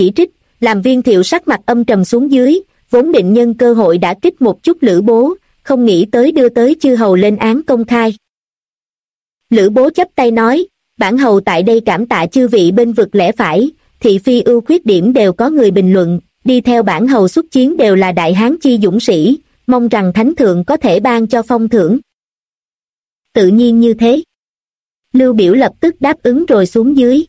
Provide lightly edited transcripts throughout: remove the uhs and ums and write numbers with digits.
chỉ trích, làm Viên Thiệu sắc mặt âm trầm xuống dưới, vốn định nhân cơ hội đả kích một chút Lữ Bố, không nghĩ tới đưa tới chư hầu lên án công khai. Lữ Bố chắp tay nói, bản hầu tại đây cảm tạ chư vị bên vực lẽ phải, thị phi ưu khuyết điểm đều có người bình luận, đi theo bản hầu xuất chiến đều là đại hán chi dũng sĩ, mong rằng thánh thượng có thể ban cho phong thưởng. Tự nhiên như thế. Lưu Biểu lập tức đáp ứng rồi xuống dưới.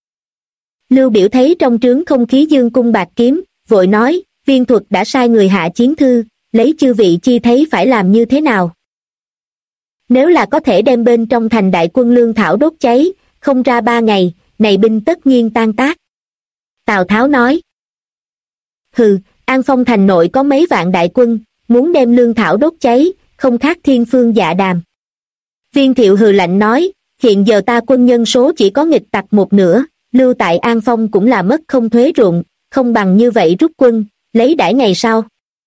Lưu Biểu thấy trong trướng không khí dương cung bạc kiếm, vội nói, Viên Thuật đã sai người hạ chiến thư, lấy chư vị chi thấy phải làm như thế nào. Nếu là có thể đem bên trong thành đại quân lương thảo đốt cháy, không ra 3 ngày, này binh tất nhiên tan tác. Tào Tháo nói, hừ, An Phong thành nội có mấy vạn đại quân, muốn đem lương thảo đốt cháy, không khác thiên phương dạ đàm. Viên Thiệu hừ lạnh nói, hiện giờ ta quân nhân số chỉ có nghịch tặc một nửa, lưu tại An Phong cũng là mất không thuế ruộng, không bằng như vậy rút quân, lấy đãi ngày sau.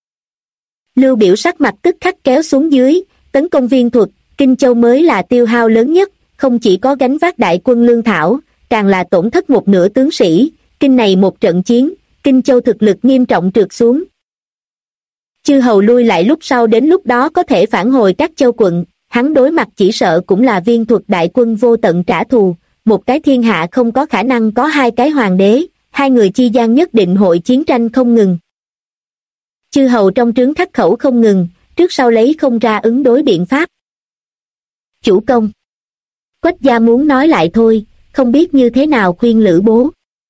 Lưu Biểu sắc mặt tức khắc kéo xuống dưới, tấn công Viên Thuật, Kinh Châu mới là tiêu hao lớn nhất, không chỉ có gánh vác đại quân lương thảo, càng là tổn thất một nửa tướng sĩ, kinh này một trận chiến, Kinh Châu thực lực nghiêm trọng trượt xuống. Chư hầu lui lại lúc sau đến lúc đó có thể phản hồi các châu quận, hắn đối mặt chỉ sợ cũng là Viên Thuật đại quân vô tận trả thù, một cái thiên hạ không có khả năng có 2 cái hoàng đế, 2 người chi gian nhất định hội chiến tranh không ngừng. Chư hầu trong trướng khắc khẩu không ngừng, trước sau lấy không ra ứng đối biện pháp. Chủ công. Quách gia muốn nói lại thôi, không biết như thế nào khuyên Lữ Bố.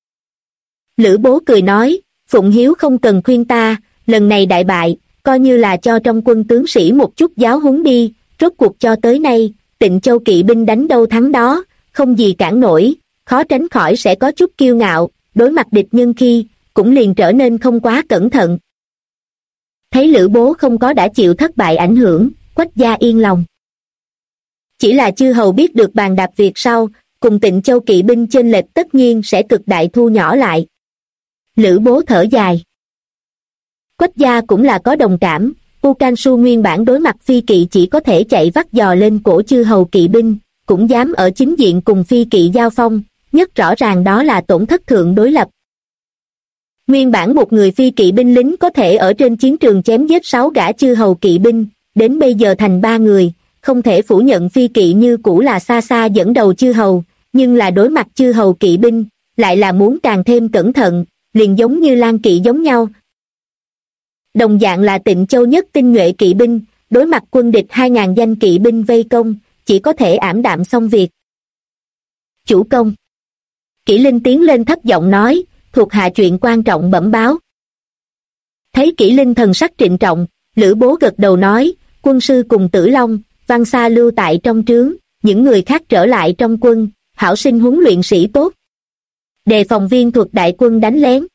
Lữ Bố cười nói, Phụng Hiếu không cần khuyên ta, lần này đại bại, coi như là cho trong quân tướng sĩ một chút giáo huấn đi, rốt cuộc cho tới nay, Tịnh Châu kỵ binh đánh đâu thắng đó, không gì cản nổi, khó tránh khỏi sẽ có chút kiêu ngạo, đối mặt địch nhân khi, cũng liền trở nên không quá cẩn thận. Thấy Lữ Bố không có đã chịu thất bại ảnh hưởng, Quách gia yên lòng. Chỉ là chư hầu biết được bàn đạp việc sau, cùng Tịnh Châu kỵ binh chênh lệch tất nhiên sẽ cực đại thu nhỏ lại. Lữ Bố thở dài. Quách gia cũng là có đồng cảm, U Can Su nguyên bản đối mặt phi kỵ chỉ có thể chạy vắt giò lên cổ chư hầu kỵ binh, cũng dám ở chính diện cùng phi kỵ giao phong, nhất rõ ràng đó là tổn thất thượng đối lập. Nguyên bản một người phi kỵ binh lính có thể ở trên chiến trường chém giết 6 gã chư hầu kỵ binh, đến bây giờ thành 3 người, không thể phủ nhận phi kỵ như cũ là xa xa dẫn đầu chư hầu, nhưng là đối mặt chư hầu kỵ binh, lại là muốn càng thêm cẩn thận, liền giống như lang kỵ giống nhau. Đồng dạng là Tịnh Châu nhất tinh nhuệ kỵ binh, đối mặt quân địch 2.000 danh kỵ binh vây công, chỉ có thể ảm đạm xong việc. Chủ công. Kỷ Linh tiến lên thấp giọng nói, thuộc hạ chuyện quan trọng bẩm báo. Thấy Kỷ Linh thần sắc trịnh trọng, Lữ Bố gật đầu nói, quân sư cùng Tử Long, Văn Sa lưu tại trong trướng, những người khác trở lại trong quân, hảo sinh huấn luyện sĩ tốt. Đề phòng Viên Thuật đại quân đánh lén.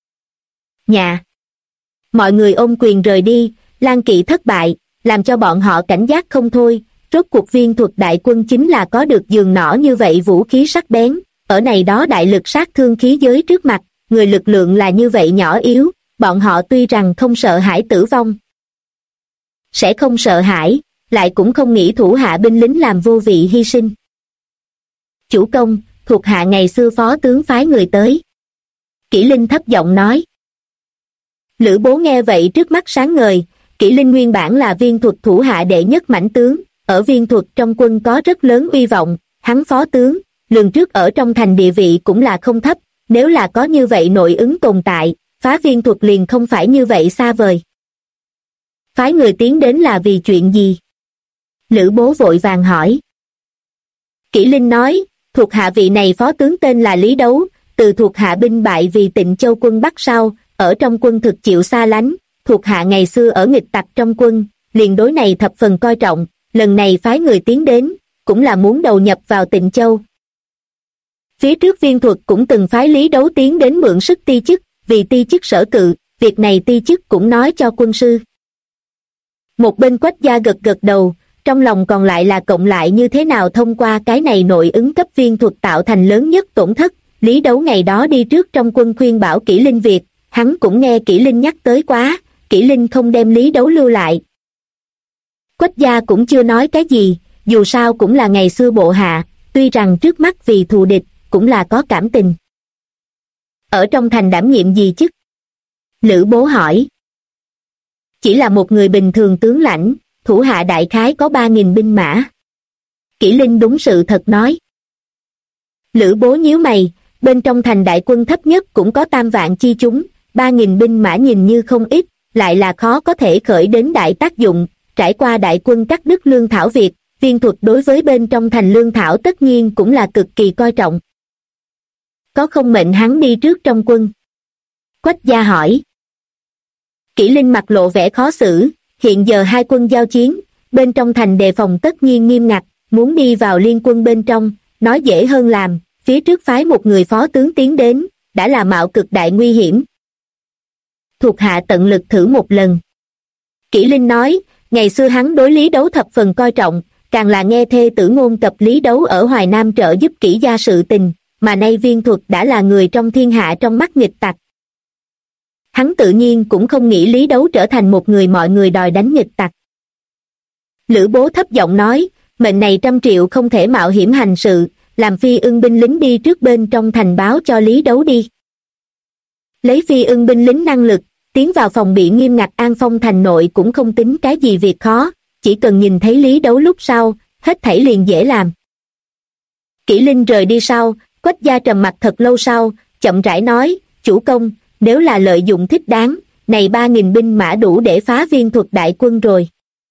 Nhà. Mọi người ôm quyền rời đi, lang kỵ thất bại, làm cho bọn họ cảnh giác không thôi, rốt cuộc Viên Thuật đại quân chính là có được giường nỏ như vậy vũ khí sắc bén, ở này đó đại lực sát thương khí giới trước mặt, người lực lượng là như vậy nhỏ yếu, bọn họ tuy rằng không sợ hãi tử vong. Sẽ không sợ hãi, lại cũng không nghĩ thủ hạ binh lính làm vô vị hy sinh. Chủ công, thuộc hạ ngày xưa phó tướng phái người tới. Kỷ Linh thấp giọng nói. Lữ Bố nghe vậy trước mắt sáng ngời, Kỷ Linh nguyên bản là Viên Thuật thủ hạ đệ nhất mãnh tướng, ở Viên Thuật trong quân có rất lớn uy vọng, hắn phó tướng, lường trước ở trong thành địa vị cũng là không thấp, nếu là có như vậy nội ứng tồn tại, phá Viên Thuật liền không phải như vậy xa vời. Phái người tiến đến là vì chuyện gì? Lữ Bố vội vàng hỏi. Kỷ Linh nói, thuộc hạ vị này phó tướng tên là Lý Đấu, từ thuộc hạ binh bại vì Tịnh Châu quân Bắc sau, ở trong quân thực chịu xa lánh, thuộc hạ ngày xưa ở nghịch tặc trong quân, liền đối này thập phần coi trọng, lần này phái người tiến đến, cũng là muốn đầu nhập vào Tịnh Châu. Phía trước Viên Thuật cũng từng phái Lý Đấu tiến đến mượn sức ti chức, vì ti chức sở cự, việc này ti chức cũng nói cho quân sư. Một bên Quách gia gật gật đầu, trong lòng còn lại là cộng lại như thế nào thông qua cái này nội ứng cấp Viên Thuật tạo thành lớn nhất tổn thất. Lý Đấu ngày đó đi trước trong quân khuyên bảo Kỷ Linh việc, hắn cũng nghe Kỷ Linh nhắc tới quá, Kỷ Linh không đem Lý Đấu lưu lại. Quách gia cũng chưa nói cái gì, dù sao cũng là ngày xưa bộ hạ, tuy rằng trước mắt vì thù địch, cũng là có cảm tình. Ở trong thành đảm nhiệm gì chức? Lữ Bố hỏi. Chỉ là một người bình thường tướng lãnh, thủ hạ đại khái có 3.000 binh mã. Kỷ Linh đúng sự thật nói. Lữ Bố nhíu mày, bên trong thành đại quân thấp nhất cũng có 3 vạn chi chúng, 3.000 binh mã nhìn như không ít, lại là khó có thể khởi đến đại tác dụng. Trải qua đại quân cắt đứt lương thảo việc, Viên Thuật đối với bên trong thành lương thảo tất nhiên cũng là cực kỳ coi trọng. Có không mệnh hắn đi trước trong quân? Quách gia hỏi. Kỷ Linh mặt lộ vẻ khó xử, hiện giờ hai quân giao chiến, bên trong thành đề phòng tất nhiên nghiêm ngặt, muốn đi vào liên quân bên trong, nói dễ hơn làm, phía trước phái một người phó tướng tiến đến, đã là mạo cực đại nguy hiểm. Thuộc hạ tận lực thử một lần. Kỷ Linh nói, ngày xưa hắn đối Lý Đấu thập phần coi trọng, càng là nghe thê tử ngôn cập Lý Đấu ở Hoài Nam trợ giúp Kỷ gia sự tình, mà nay Viên Thuật đã là người trong thiên hạ trong mắt nghịch tặc. Hắn tự nhiên cũng không nghĩ Lý Đấu trở thành một người mọi người đòi đánh nghịch tặc. Lữ Bố thấp giọng nói, mệnh này 100 triệu không thể mạo hiểm hành sự, làm Phi Ưng binh lính đi trước bên trong thành báo cho Lý Đấu đi. Lấy Phi Ưng binh lính năng lực, tiến vào phòng bị nghiêm ngặt An Phong thành nội cũng không tính cái gì việc khó, chỉ cần nhìn thấy Lý Đấu lúc sau, hết thảy liền dễ làm. Kỷ Linh rời đi sau, Quách gia trầm mặt thật lâu sau, chậm rãi nói, chủ công, nếu là lợi dụng thích đáng, này 3.000 binh mã đủ để phá Viên Thuật đại quân rồi.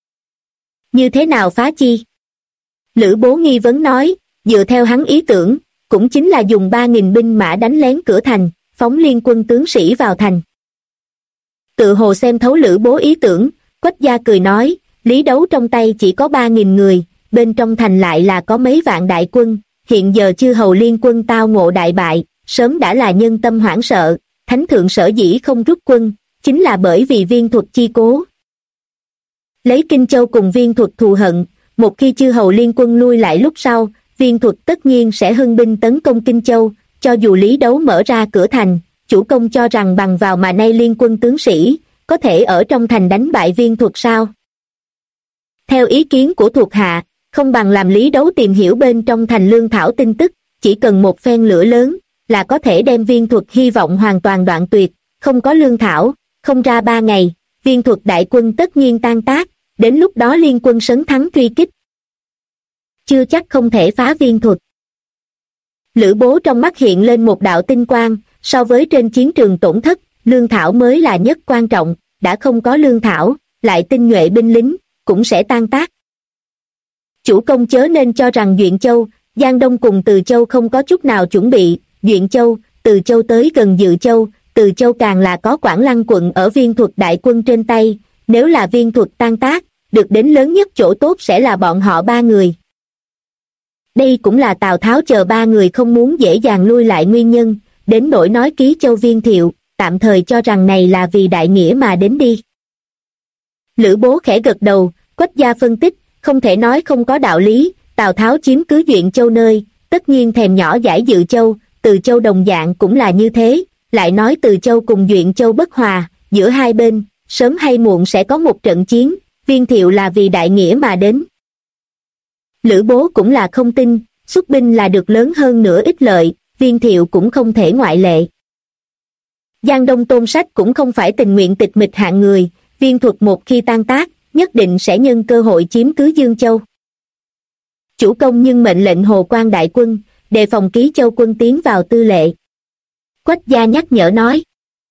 Như thế nào phá chi? Lữ Bố nghi vấn nói, dựa theo hắn ý tưởng, cũng chính là dùng 3.000 binh mã đánh lén cửa thành, phóng liên quân tướng sĩ vào thành. Tự hồ xem thấu Lữ Bố ý tưởng, Quách gia cười nói, Lý Đấu trong tay chỉ có 3.000 người, bên trong thành lại là có mấy vạn đại quân, hiện giờ chư hầu liên quân tao ngộ đại bại, sớm đã là nhân tâm hoảng sợ, thánh thượng sở dĩ không rút quân, chính là bởi vì Viên Thuật chi cố. Lấy Kinh Châu cùng Viên Thuật thù hận, một khi chư hầu liên quân lui lại lúc sau, Viên Thuật tất nhiên sẽ hưng binh tấn công Kinh Châu, cho dù Lý Đấu mở ra cửa thành, chủ công cho rằng bằng vào mà nay liên quân tướng sĩ, có thể ở trong thành đánh bại Viên Thuật sao? Theo ý kiến của thuộc hạ, không bằng làm Lý Đấu tìm hiểu bên trong thành lương thảo tin tức, chỉ cần một phen lửa lớn, là có thể đem Viên Thuật hy vọng hoàn toàn đoạn tuyệt, không có lương thảo, không ra 3 ngày, Viên Thuật đại quân tất nhiên tan tác, đến lúc đó liên quân sấn thắng truy kích. Chưa chắc không thể phá Viên Thuật. Lữ Bố trong mắt hiện lên một đạo tinh quang, so với trên chiến trường tổn thất, lương thảo mới là nhất quan trọng, đã không có lương thảo, lại tinh nhuệ binh lính, cũng sẽ tan tác. Chủ công chớ nên cho rằng Duyện Châu, Giang Đông cùng Từ Châu không có chút nào chuẩn bị, Duyện Châu, Từ Châu tới gần Dự Châu, Từ Châu càng là có Quảng Lăng quận ở Viên Thuật đại quân trên tay, nếu là Viên Thuật tan tác, được đến lớn nhất chỗ tốt sẽ là bọn họ 3 người. Đây cũng là Tào Tháo chờ 3 người không muốn dễ dàng lui lại nguyên nhân, đến nỗi nói Ký Châu Viên Thiệu, tạm thời cho rằng này là vì đại nghĩa mà đến đi. Lữ Bố khẽ gật đầu, Quách gia phân tích, không thể nói không có đạo lý, Tào Tháo chiếm cứ Duyện Châu nơi, tất nhiên thèm nhỏ dãi Dự Châu, Từ Châu đồng dạng cũng là như thế, lại nói Từ Châu cùng Duyện Châu bất hòa, giữa hai bên, sớm hay muộn sẽ có một trận chiến, Viên Thiệu là vì đại nghĩa mà đến. Lữ Bố cũng là không tin, xuất binh là được lớn hơn nữa ích lợi, Viên Thiệu cũng không thể ngoại lệ. Giang Đông Tôn Sách cũng không phải tình nguyện tịch mịch hạng người, Viên Thuật một khi tan tác, nhất định sẽ nhân cơ hội chiếm cứ Dương Châu. Chủ công nhưng mệnh lệnh Hồ Quan đại quân, đề phòng Ký Châu quân tiến vào tư lệ. Quách gia nhắc nhở nói.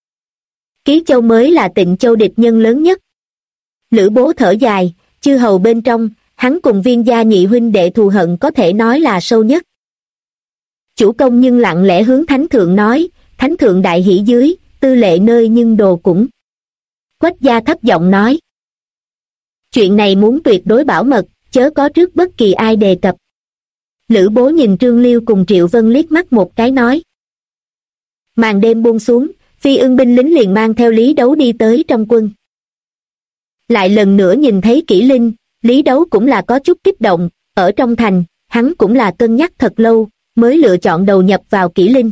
Ký Châu mới là Tịnh Châu địch nhân lớn nhất. Lữ Bố thở dài, chư hầu bên trong, hắn cùng Viên gia nhị huynh đệ thù hận có thể nói là sâu nhất. Chủ công nhưng lặng lẽ hướng Thánh Thượng nói, Thánh Thượng đại hỷ dưới, tư lệ nơi nhưng đồ cũng. Quách gia thấp giọng nói. Chuyện này muốn tuyệt đối bảo mật, chớ có trước bất kỳ ai đề cập. Lữ Bố nhìn Trương Liêu cùng Triệu Vân liếc mắt một cái nói. Màn đêm buông xuống, Phi Ưng binh lính liền mang theo Lý Đấu đi tới trong quân. Lại lần nữa nhìn thấy Kỷ Linh, Lý Đấu cũng là có chút kích động, ở trong thành, hắn cũng là cân nhắc thật lâu, mới lựa chọn đầu nhập vào Kỷ Linh.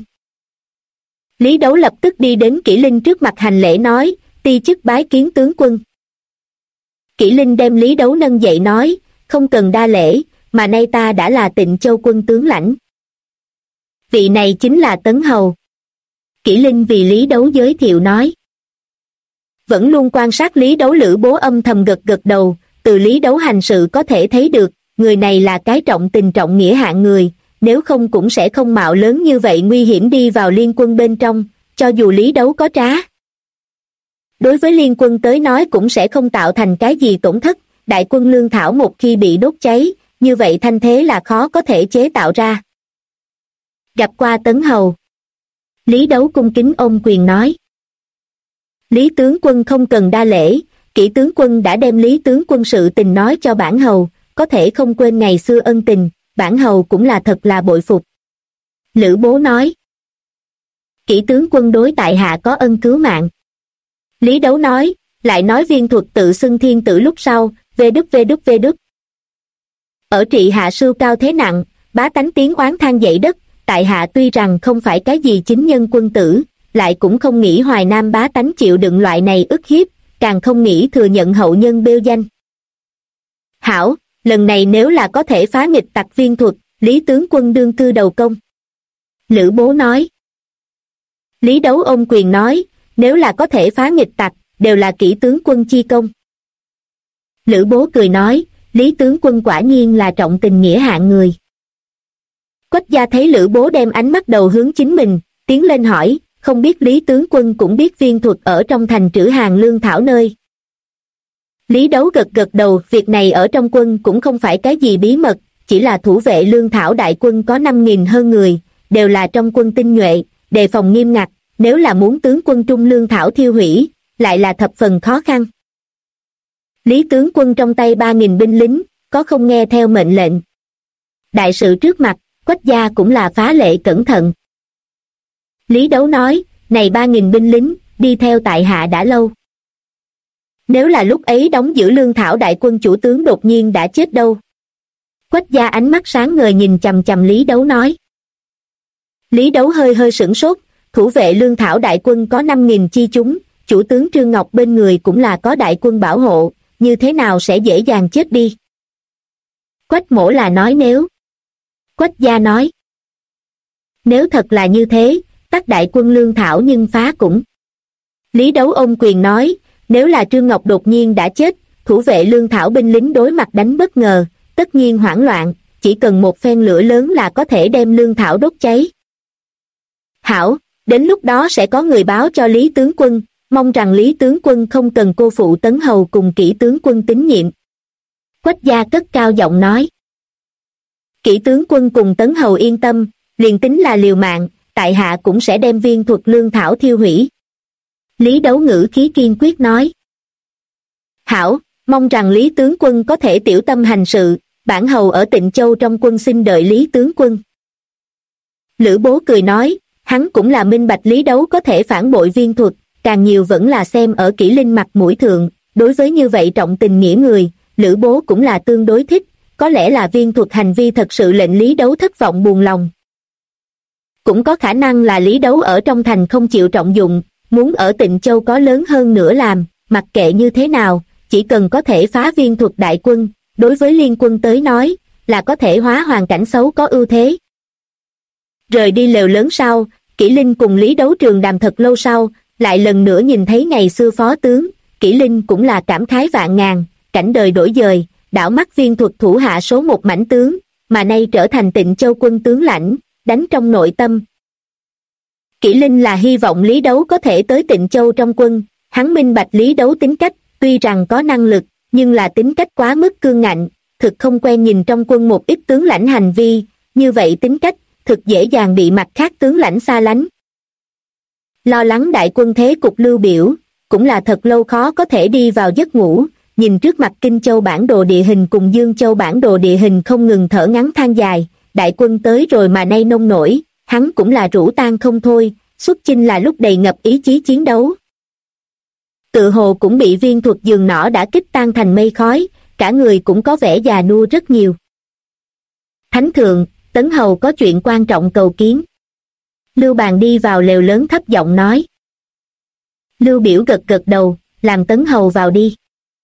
Lý Đấu lập tức đi đến Kỷ Linh trước mặt hành lễ nói, ti chức bái kiến tướng quân. Kỷ Linh đem Lý Đấu nâng dậy nói, không cần đa lễ, mà nay ta đã là Tịnh Châu quân tướng lãnh. Vị này chính là Tấn Hầu. Kỷ Linh vì Lý Đấu giới thiệu nói. Vẫn luôn quan sát Lý Đấu Lữ Bố âm thầm gật gật đầu, từ Lý Đấu hành sự có thể thấy được, người này là cái trọng tình trọng nghĩa hạng người, nếu không cũng sẽ không mạo lớn như vậy nguy hiểm đi vào liên quân bên trong, cho dù Lý Đấu có trá. Đối với liên quân tới nói cũng sẽ không tạo thành cái gì tổn thất, đại quân lương thảo một khi bị đốt cháy, như vậy thanh thế là khó có thể chế tạo ra. Gặp qua Tấn Hầu. Lý Đấu cung kính ôm quyền nói. Lý tướng quân không cần đa lễ, Kỷ tướng quân đã đem Lý tướng quân sự tình nói cho bản hầu, có thể không quên ngày xưa ân tình, bản hầu cũng là thật là bội phục. Lữ Bố nói. Kỷ tướng quân đối tại hạ có ân cứu mạng. Lý Đấu nói, lại nói Viên Thuật tự xưng thiên tử lúc sau, vê đúc. Ở trị hạ sưu cao thế nặng, bá tánh tiếng oán than dậy đất, tại hạ tuy rằng không phải cái gì chính nhân quân tử, lại cũng không nghĩ Hoài Nam bá tánh chịu đựng loại này ức hiếp, càng không nghĩ thừa nhận hậu nhân bêu danh. Hảo, lần này nếu là có thể phá nghịch tặc Viên Thuật, Lý tướng quân đương cư đầu công. Lữ Bố nói. Lý Đấu ôm quyền nói, nếu là có thể phá nghịch tặc, đều là Kỷ tướng quân chi công. Lữ Bố cười nói, Lý tướng quân quả nhiên là trọng tình nghĩa hạng người. Quách gia thấy Lữ Bố đem ánh mắt đầu hướng chính mình, tiến lên hỏi, không biết Lý tướng quân cũng biết Viên Thuật ở trong thành trữ hàng lương thảo nơi. Lý Đấu gật gật đầu, việc này ở trong quân cũng không phải cái gì bí mật, chỉ là thủ vệ lương thảo đại quân có 5.000 hơn người, đều là trong quân tinh nhuệ, đề phòng nghiêm ngặt, nếu là muốn tướng quân trung lương thảo thiêu hủy, lại là thập phần khó khăn. Lý tướng quân trong tay 3.000 binh lính, có không nghe theo mệnh lệnh. Đại sự trước mặt, Quách gia cũng là phá lệ cẩn thận. Lý Đấu nói, này 3.000 binh lính, đi theo tại hạ đã lâu. Nếu là lúc ấy đóng giữ lương thảo đại quân chủ tướng đột nhiên đã chết đâu. Quách gia ánh mắt sáng ngời nhìn chằm chằm Lý Đấu nói. Lý Đấu hơi sửng sốt, thủ vệ lương thảo đại quân có 5.000 chi chúng, chủ tướng Trương Ngọc bên người cũng là có đại quân bảo hộ, như thế nào sẽ dễ dàng chết đi. Quách mỗ là nói nếu. Quách gia nói. Nếu thật là như thế, tắc đại quân lương thảo nhưng phá cũng. Lý Đấu ôm quyền nói, nếu là Trương Ngọc đột nhiên đã chết, thủ vệ lương thảo binh lính đối mặt đánh bất ngờ, tất nhiên hoảng loạn, chỉ cần một phen lửa lớn là có thể đem lương thảo đốt cháy. Hảo, đến lúc đó sẽ có người báo cho Lý tướng quân, mong rằng Lý tướng quân không cần cô phụ Tấn Hầu cùng Kỷ tướng quân tín nhiệm. Quách gia cất cao giọng nói. Kỷ tướng quân cùng Tấn Hầu yên tâm, liền tính là liều mạng, tại hạ cũng sẽ đem Viên Thuật lương thảo thiêu hủy. Lý Đấu ngữ khí kiên quyết nói. Hảo, mong rằng Lý tướng quân có thể tiểu tâm hành sự, bản hầu ở Tịnh Châu trong quân xin đợi Lý tướng quân. Lữ Bố cười nói, hắn cũng là minh bạch Lý Đấu có thể phản bội Viên Thuật, càng nhiều vẫn là xem ở Kỷ Linh mặt mũi thượng, đối với như vậy trọng tình nghĩa người, Lữ Bố cũng là tương đối thích, có lẽ là Viên Thuật hành vi thật sự lệnh Lý Đấu thất vọng buồn lòng. Cũng có khả năng là Lý Đấu ở trong thành không chịu trọng dụng, muốn ở Tịnh Châu có lớn hơn nữa làm, mặc kệ như thế nào, chỉ cần có thể phá Viên Thuật đại quân, đối với liên quân tới nói, là có thể hóa hoàn cảnh xấu có ưu thế. Rời đi lều lớn sau, Kỷ Linh cùng Lý Đấu trường đàm thật lâu sau, lại lần nữa nhìn thấy ngày xưa phó tướng, Kỷ Linh cũng là cảm khái vạn ngàn, cảnh đời đổi dời, đảo mắt Viên Thuật thủ hạ số một mãnh tướng, mà nay trở thành Tịnh Châu quân tướng lãnh, đánh trong nội tâm. Kỷ Linh là hy vọng Lý Đấu có thể tới Tịnh Châu trong quân, hắn minh bạch Lý Đấu tính cách, tuy rằng có năng lực, nhưng là tính cách quá mức cương ngạnh, thực không quen nhìn trong quân một ít tướng lãnh hành vi, như vậy tính cách, thực dễ dàng bị mặt khác tướng lãnh xa lánh. Lo lắng đại quân thế cục lưu biểu, cũng là thật lâu khó có thể đi vào giấc ngủ, nhìn trước mặt Kinh Châu bản đồ địa hình cùng Dương Châu bản đồ địa hình không ngừng thở ngắn than dài, đại quân tới rồi mà nay nông nổi, hắn cũng là rũ tan không thôi, xuất chinh là lúc đầy ngập ý chí chiến đấu. Tự hồ cũng bị Viên Thuật giường nỏ đã kích tan thành mây khói, cả người cũng có vẻ già nua rất nhiều. Thánh thượng, Tấn Hầu có chuyện quan trọng cầu kiến. Lưu Bàn đi vào lều lớn thấp giọng nói. Lưu Biểu gật gật đầu, làm Tấn Hầu vào đi.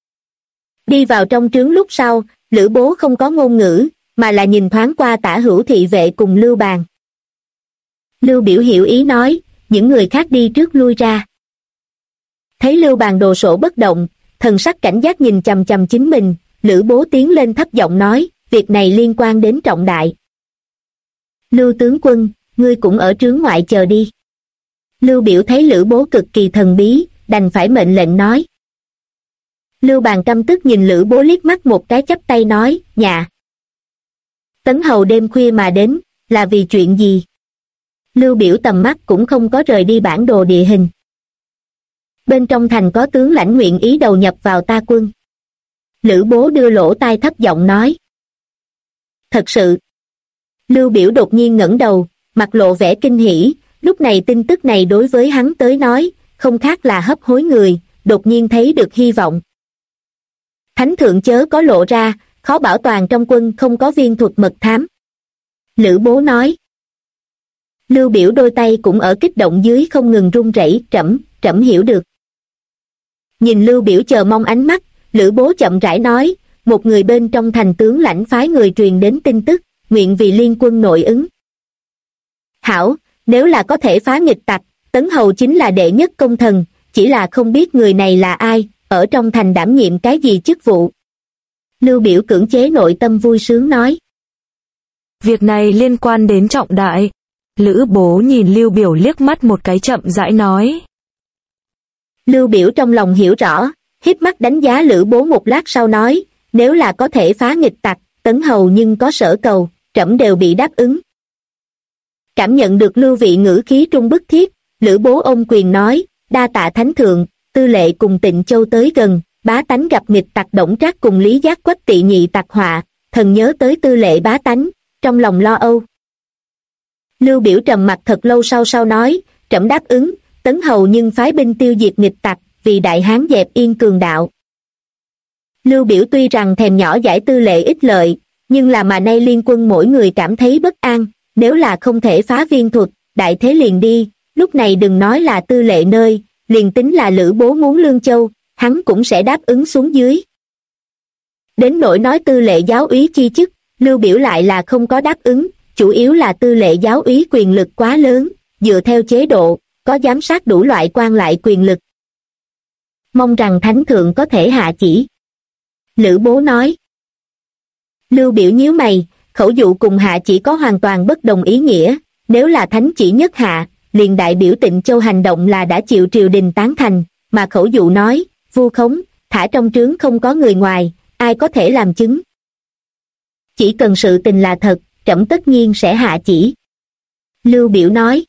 Đi vào trong trướng lúc sau, Lữ Bố không có ngôn ngữ, mà là nhìn thoáng qua Tả Hữu thị vệ cùng Lưu Bàn. Lưu Biểu hiểu ý nói, những người khác đi trước lui ra. Thấy Lưu Bàn đồ sộ bất động, thần sắc cảnh giác nhìn chằm chằm chính mình, Lữ Bố tiến lên thấp giọng nói, việc này liên quan đến trọng đại. Lưu tướng quân, ngươi cũng ở trướng ngoại chờ đi. Lưu Biểu thấy Lữ Bố cực kỳ thần bí, đành phải mệnh lệnh nói. Lưu Bàn căm tức nhìn Lữ Bố liếc mắt một cái chắp tay nói, dạ. Tấn hầu đêm khuya mà đến, là vì chuyện gì? Lưu Biểu tầm mắt cũng không có rời đi bản đồ địa hình. Bên trong thành có tướng lãnh nguyện ý đầu nhập vào ta quân. Lữ Bố đưa lỗ tai thấp giọng nói. Thật sự. Lưu Biểu đột nhiên ngẩng đầu, mặt lộ vẻ kinh hỉ, lúc này tin tức này đối với hắn tới nói, không khác là hấp hối người, đột nhiên thấy được hy vọng. Thánh thượng chớ có lộ ra, khó bảo toàn trong quân không có viên thuật mật thám. Lữ Bố nói. Lưu Biểu đôi tay cũng ở kích động dưới không ngừng run rẩy, trẫm hiểu được. Nhìn Lưu Biểu chờ mong ánh mắt, Lữ Bố chậm rãi nói, một người bên trong thành tướng lãnh phái người truyền đến tin tức, nguyện vì liên quân nội ứng. Hảo, nếu là có thể phá nghịch tặc, Tấn hầu chính là đệ nhất công thần, chỉ là không biết người này là ai, ở trong thành đảm nhiệm cái gì chức vụ. Lưu Biểu cưỡng chế nội tâm vui sướng nói. Việc này liên quan đến trọng đại. Lữ Bố nhìn Lưu Biểu liếc mắt một cái chậm rãi nói. Lưu Biểu trong lòng hiểu rõ, híp mắt đánh giá Lữ Bố một lát sau nói, nếu là có thể phá nghịch tặc, Tấn hầu nhưng có sở cầu, trẫm đều bị đáp ứng. Cảm nhận được Lưu vị ngữ khí trung bức thiết, Lữ Bố ôm quyền nói, đa tạ thánh thượng, tư lệ cùng Tịnh Châu tới gần, bá tánh gặp nghịch tặc Đổng Trác cùng Lý Giác Quách tị nhị tặc họa, thần nhớ tới tư lệ bá tánh, trong lòng lo âu. Lưu Biểu trầm mặt thật lâu sau nói, trẫm đáp ứng, Tấn hầu nhưng phái binh tiêu diệt nghịch tặc, vì đại hán dẹp yên cường đạo. Lưu Biểu tuy rằng thèm nhỏ giải tư lệ ích lợi, nhưng là mà nay liên quân mỗi người cảm thấy bất an, nếu là không thể phá viên thuật, đại thế liền đi, lúc này đừng nói là tư lệ nơi, liền tính là Lữ Bố muốn Lương Châu, hắn cũng sẽ đáp ứng xuống dưới. Đến nỗi nói tư lệ giáo úy chi chức, Lưu Biểu lại là không có đáp ứng, chủ yếu là tư lệ giáo úy quyền lực quá lớn, dựa theo chế độ, có giám sát đủ loại quan lại quyền lực. Mong rằng thánh thượng có thể hạ chỉ. Lữ Bố nói. Lưu Biểu nhíu mày, khẩu dụ cùng hạ chỉ có hoàn toàn bất đồng ý nghĩa, nếu là thánh chỉ nhất hạ, liền đại biểu Tịnh Châu hành động là đã chịu triều đình tán thành, mà khẩu dụ nói, vu khống, thả trong trướng không có người ngoài, ai có thể làm chứng. Chỉ cần sự tình là thật, trẫm tất nhiên sẽ hạ chỉ. Lưu Biểu nói.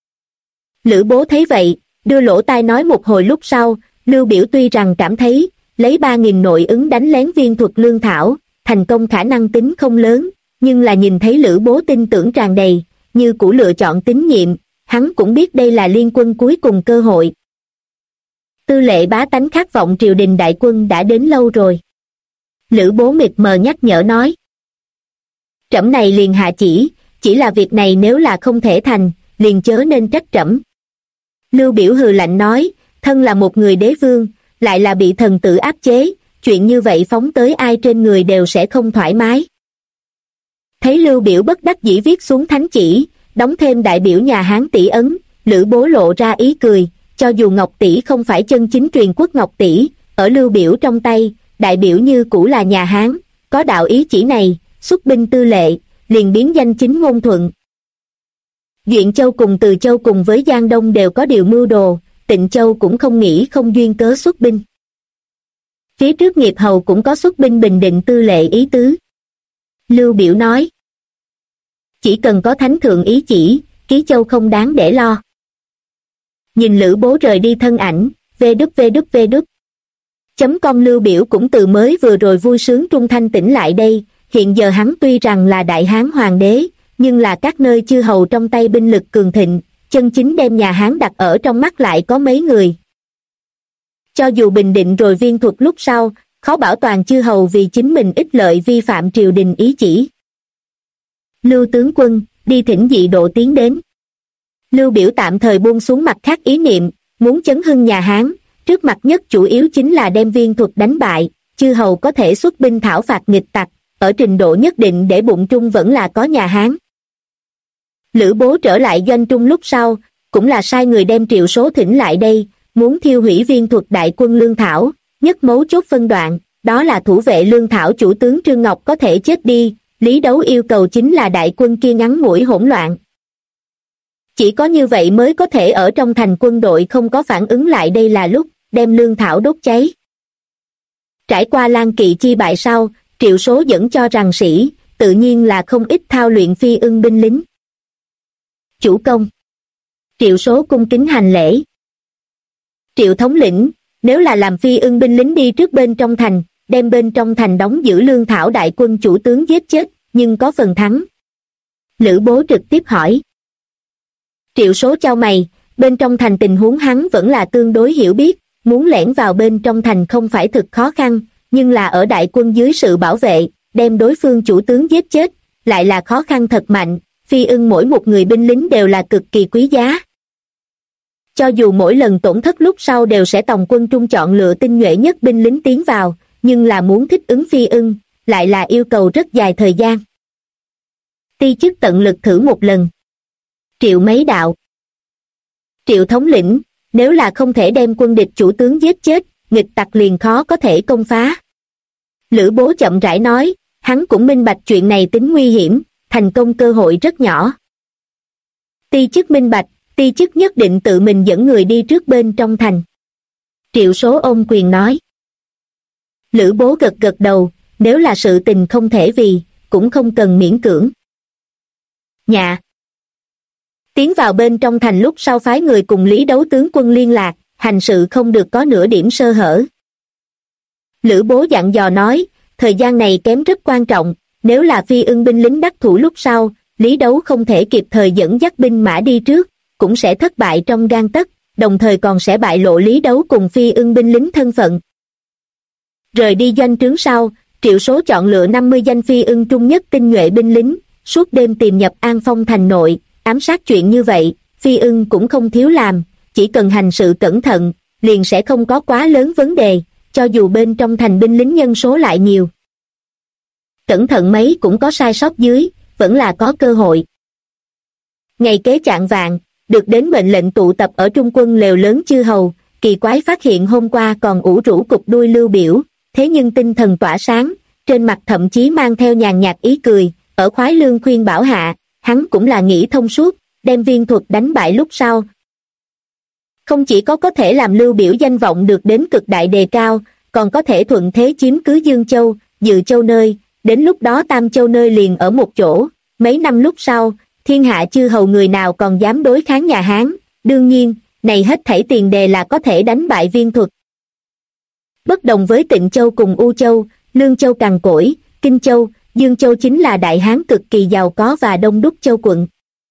Lữ Bố thấy vậy, đưa lỗ tai nói một hồi lúc sau, Lưu Biểu tuy rằng cảm thấy, lấy 3.000 nội ứng đánh lén viên thuật lương thảo, thành công khả năng tính không lớn, nhưng là nhìn thấy Lữ Bố tin tưởng tràn đầy, như cũ lựa chọn tín nhiệm, hắn cũng biết đây là liên quân cuối cùng cơ hội. Tư lệ bá tánh khát vọng triều đình đại quân đã đến lâu rồi. Lữ Bố mịt mờ nhắc nhở nói. Trẫm này liền hạ chỉ là việc này nếu là không thể thành, liền chớ nên trách trẫm. Lưu Biểu hừ lạnh nói, thân là một người đế vương, lại là bị thần tử áp chế, chuyện như vậy phóng tới ai trên người đều sẽ không thoải mái. Thấy Lưu Biểu bất đắc dĩ viết xuống thánh chỉ, đóng thêm đại biểu nhà Hán tỷ ấn, Lữ Bố lộ ra ý cười, cho dù Ngọc tỷ không phải chân chính truyền quốc Ngọc tỷ, ở Lưu Biểu trong tay, đại biểu như cũ là nhà Hán, có đạo ý chỉ này, xuất binh tư lệ, liền biến danh chính ngôn thuận. Duyện Châu cùng Từ Châu cùng với Giang Đông đều có điều mưu đồ, Tịnh Châu cũng không nghĩ không duyên cớ xuất binh. Phía trước Nghiệp Hầu cũng có xuất binh bình định tư lệ ý tứ. Lưu Biểu nói, chỉ cần có thánh thượng ý chỉ, Ký Châu không đáng để lo. Nhìn Lữ Bố rời đi thân ảnh, vđvđvđ. .com Lưu Biểu cũng từ mới vừa rồi vui sướng trung thanh tỉnh lại đây, hiện giờ hắn tuy rằng là đại hán hoàng đế, nhưng là các nơi chư hầu trong tay binh lực cường thịnh, chân chính đem nhà Hán đặt ở trong mắt lại có mấy người. Cho dù bình định rồi viên thuật lúc sau, khó bảo toàn chư hầu vì chính mình ích lợi vi phạm triều đình ý chỉ. Lưu tướng quân, đi thỉnh dị độ tiến đến. Lưu Biểu tạm thời buông xuống mặt khác ý niệm, muốn chấn hưng nhà Hán, trước mặt nhất chủ yếu chính là đem viên thuật đánh bại, chư hầu có thể xuất binh thảo phạt nghịch tặc, ở trình độ nhất định để bụng trung vẫn là có nhà Hán. Lữ Bố trở lại doanh trung lúc sau, cũng là sai người đem Triệu Số thỉnh lại đây, muốn thiêu hủy viên thuật đại quân lương thảo, nhất mấu chốt phân đoạn, đó là thủ vệ lương thảo chủ tướng Trương Ngọc có thể chết đi, Lý Đấu yêu cầu chính là đại quân kia ngắn ngủi hỗn loạn. Chỉ có như vậy mới có thể ở trong thành quân đội không có phản ứng lại đây là lúc, đem lương thảo đốt cháy. Trải qua Lan Kỵ chi bại sau, Triệu Số vẫn cho rằng sĩ, tự nhiên là không ít thao luyện Phi Ưng binh lính. Chủ công. Triệu Số cung kính hành lễ. Triệu thống lĩnh, nếu là làm Phi Ưng binh lính đi trước bên trong thành, đem bên trong thành đóng giữ lương thảo đại quân chủ tướng giết chết, nhưng có phần thắng. Lữ Bố trực tiếp hỏi. Triệu Số chau mày, bên trong thành tình huống hắn vẫn là tương đối hiểu biết, muốn lẻn vào bên trong thành không phải thực khó khăn, nhưng là ở đại quân dưới sự bảo vệ, đem đối phương chủ tướng giết chết, lại là khó khăn thật mạnh, Phi Ưng mỗi một người binh lính đều là cực kỳ quý giá. Cho dù mỗi lần tổn thất lúc sau đều sẽ tòng quân trung chọn lựa tinh nhuệ nhất binh lính tiến vào, nhưng là muốn thích ứng Phi Ưng, lại là yêu cầu rất dài thời gian. Ti chức tận lực thử một lần. Triệu mấy đạo. Triệu thống lĩnh, nếu là không thể đem quân địch chủ tướng giết chết, nghịch tặc liền khó có thể công phá. Lữ Bố chậm rãi nói, hắn cũng minh bạch chuyện này tính nguy hiểm, thành công cơ hội rất nhỏ. Ti chức minh bạch, ti chức nhất định tự mình dẫn người đi trước bên trong thành. Triệu Số ôm quyền nói. Lữ Bố gật gật đầu, nếu là sự tình không thể vì, cũng không cần miễn cưỡng. Dạ. Tiến vào bên trong thành lúc sau phái người cùng Lý Đấu tướng quân liên lạc, hành sự không được có nửa điểm sơ hở. Lữ Bố dặn dò nói, thời gian này kém rất quan trọng, nếu là Phi Ưng binh lính đắc thủ lúc sau, Lý Đấu không thể kịp thời dẫn dắt binh mã đi trước, cũng sẽ thất bại trong gang tấc, đồng thời còn sẽ bại lộ Lý Đấu cùng Phi Ưng binh lính thân phận. Rời đi doanh trướng sau, Triệu Số chọn lựa 50 danh Phi Ưng trung nhất tinh nhuệ binh lính, suốt đêm tìm nhập An Phong thành nội, ám sát chuyện như vậy, Phi Ưng cũng không thiếu làm, chỉ cần hành sự cẩn thận, liền sẽ không có quá lớn vấn đề, cho dù bên trong thành binh lính nhân số lại nhiều. Cẩn thận mấy cũng có sai sót dưới, vẫn là có cơ hội. Ngày kế chạng vạng, được đến mệnh lệnh tụ tập ở trung quân lều lớn chư hầu, kỳ quái phát hiện hôm qua còn ủ rũ cục đuôi Lưu Biểu, thế nhưng tinh thần tỏa sáng, trên mặt thậm chí mang theo nhàn nhạt ý cười, ở khoái lương khuyên bảo hạ, hắn cũng là nghĩ thông suốt, đem viên thuật đánh bại lúc sau. Không chỉ có thể làm Lưu Biểu danh vọng được đến cực đại đề cao, còn có thể thuận thế chiếm cứ Dương Châu, Dự Châu nơi, đến lúc đó Tam Châu nơi liền ở một chỗ, mấy năm lúc sau, thiên hạ chư hầu người nào còn dám đối kháng nhà Hán, đương nhiên, này hết thảy tiền đề là có thể đánh bại viên thuật. Bất đồng với Tịnh Châu cùng U Châu, Lương Châu cằn cỗi, Kinh Châu, Dương Châu chính là đại hán cực kỳ giàu có và đông đúc châu quận.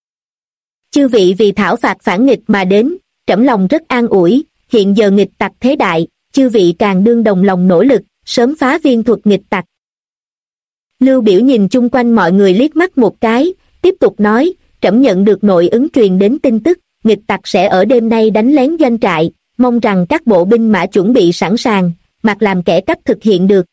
Chư vị vì thảo phạt phản nghịch mà đến, trẫm lòng rất an ủi, hiện giờ nghịch tặc thế đại, chư vị càng đương đồng lòng nỗ lực, sớm phá viên thuật nghịch tặc. Lưu Biểu nhìn chung quanh mọi người liếc mắt một cái, tiếp tục nói, trẫm nhận được nội ứng truyền đến tin tức, nghịch tặc sẽ ở đêm nay đánh lén doanh trại, mong rằng các bộ binh mã chuẩn bị sẵn sàng, mặc làm kẻ cắp thực hiện được.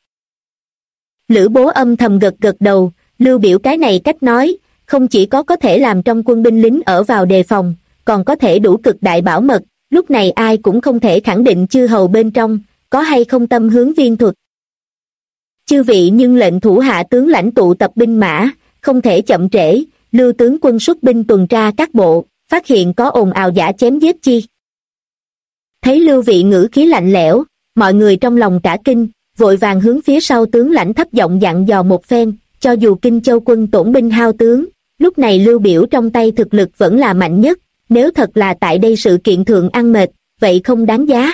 Lữ Bố âm thầm gật gật đầu, Lưu Biểu cái này cách nói, không chỉ có thể làm trong quân binh lính ở vào đề phòng, còn có thể đủ cực đại bảo mật, lúc này ai cũng không thể khẳng định chư hầu bên trong, có hay không tâm hướng viên thuật. Chư vị nhưng lệnh thủ hạ tướng lãnh tụ tập binh mã, không thể chậm trễ, Lưu tướng quân xuất binh tuần tra các bộ, phát hiện có ồn ào giả chém giết chi. Thấy Lưu vị ngữ khí lạnh lẽo, mọi người trong lòng cả kinh, vội vàng hướng phía sau tướng lãnh thấp giọng dặn dò một phen, cho dù Kinh Châu quân tổn binh hao tướng, lúc này Lưu Biểu trong tay thực lực vẫn là mạnh nhất, nếu thật là tại đây sự kiện thượng ăn mệt, vậy không đáng giá.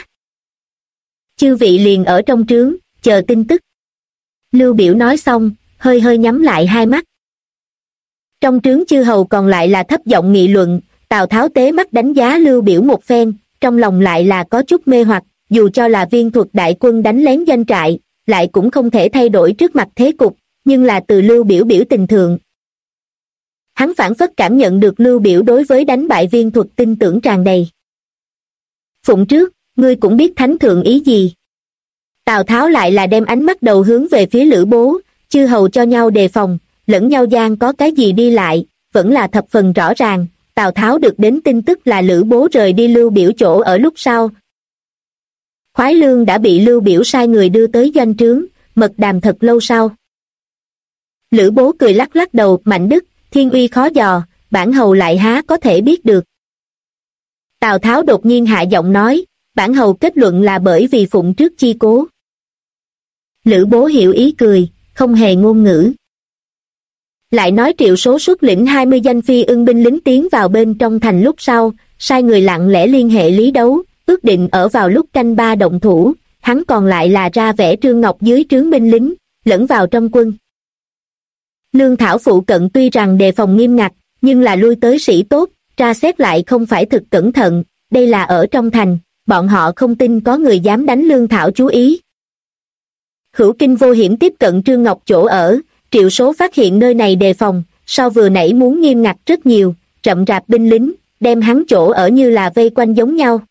Chư vị liền ở trong trướng, chờ tin tức. Lưu Biểu nói xong, hơi hơi nhắm lại hai mắt. Trong trướng chư hầu còn lại là thấp giọng nghị luận, Tào Tháo tế mắt đánh giá Lưu Biểu một phen, trong lòng lại là có chút mê hoặc, dù cho là viên thuật đại quân đánh lén doanh trại, lại cũng không thể thay đổi trước mặt thế cục, nhưng là từ Lưu Biểu biểu tình thượng. Hắn phảng phất cảm nhận được Lưu Biểu đối với đánh bại viên thuật tin tưởng tràn đầy. Phụng trước, ngươi cũng biết thánh thượng ý gì. Tào Tháo lại là đem ánh mắt đầu hướng về phía Lữ Bố, chư hầu cho nhau đề phòng, lẫn nhau gian có cái gì đi lại, vẫn là thập phần rõ ràng, Tào Tháo được đến tin tức là Lữ Bố rời đi Lưu Biểu chỗ ở lúc sau. Khoái lương đã bị Lưu Biểu sai người đưa tới doanh trướng, mật đàm thật lâu sau. Lữ Bố cười lắc lắc đầu, Mạnh Đức, thiên uy khó dò, bản hầu lại há có thể biết được. Tào Tháo đột nhiên hạ giọng nói, bản hầu kết luận là bởi vì phụng trước chi cố. Lữ Bố hiểu ý cười, không hề ngôn ngữ. Lại nói Triệu Số xuất lĩnh 20 danh phi ưng binh lính tiến vào bên trong thành lúc sau, sai người lặng lẽ liên hệ Lý Đấu, ước định ở vào lúc canh 3 động thủ, hắn còn lại là ra vẻ Trương Ngọc dưới trướng binh lính, lẫn vào trong quân. Lương Thảo phụ cận tuy rằng đề phòng nghiêm ngặt, nhưng là lui tới sĩ tốt, tra xét lại không phải thực cẩn thận, đây là ở trong thành, bọn họ không tin có người dám đánh Lương Thảo chú ý. Hữu Kinh vô hiểm tiếp cận Trương Ngọc chỗ ở, Triệu Số phát hiện nơi này đề phòng, so vừa nãy muốn nghiêm ngặt rất nhiều, rậm rạp binh lính, đem hắn chỗ ở như là vây quanh giống nhau.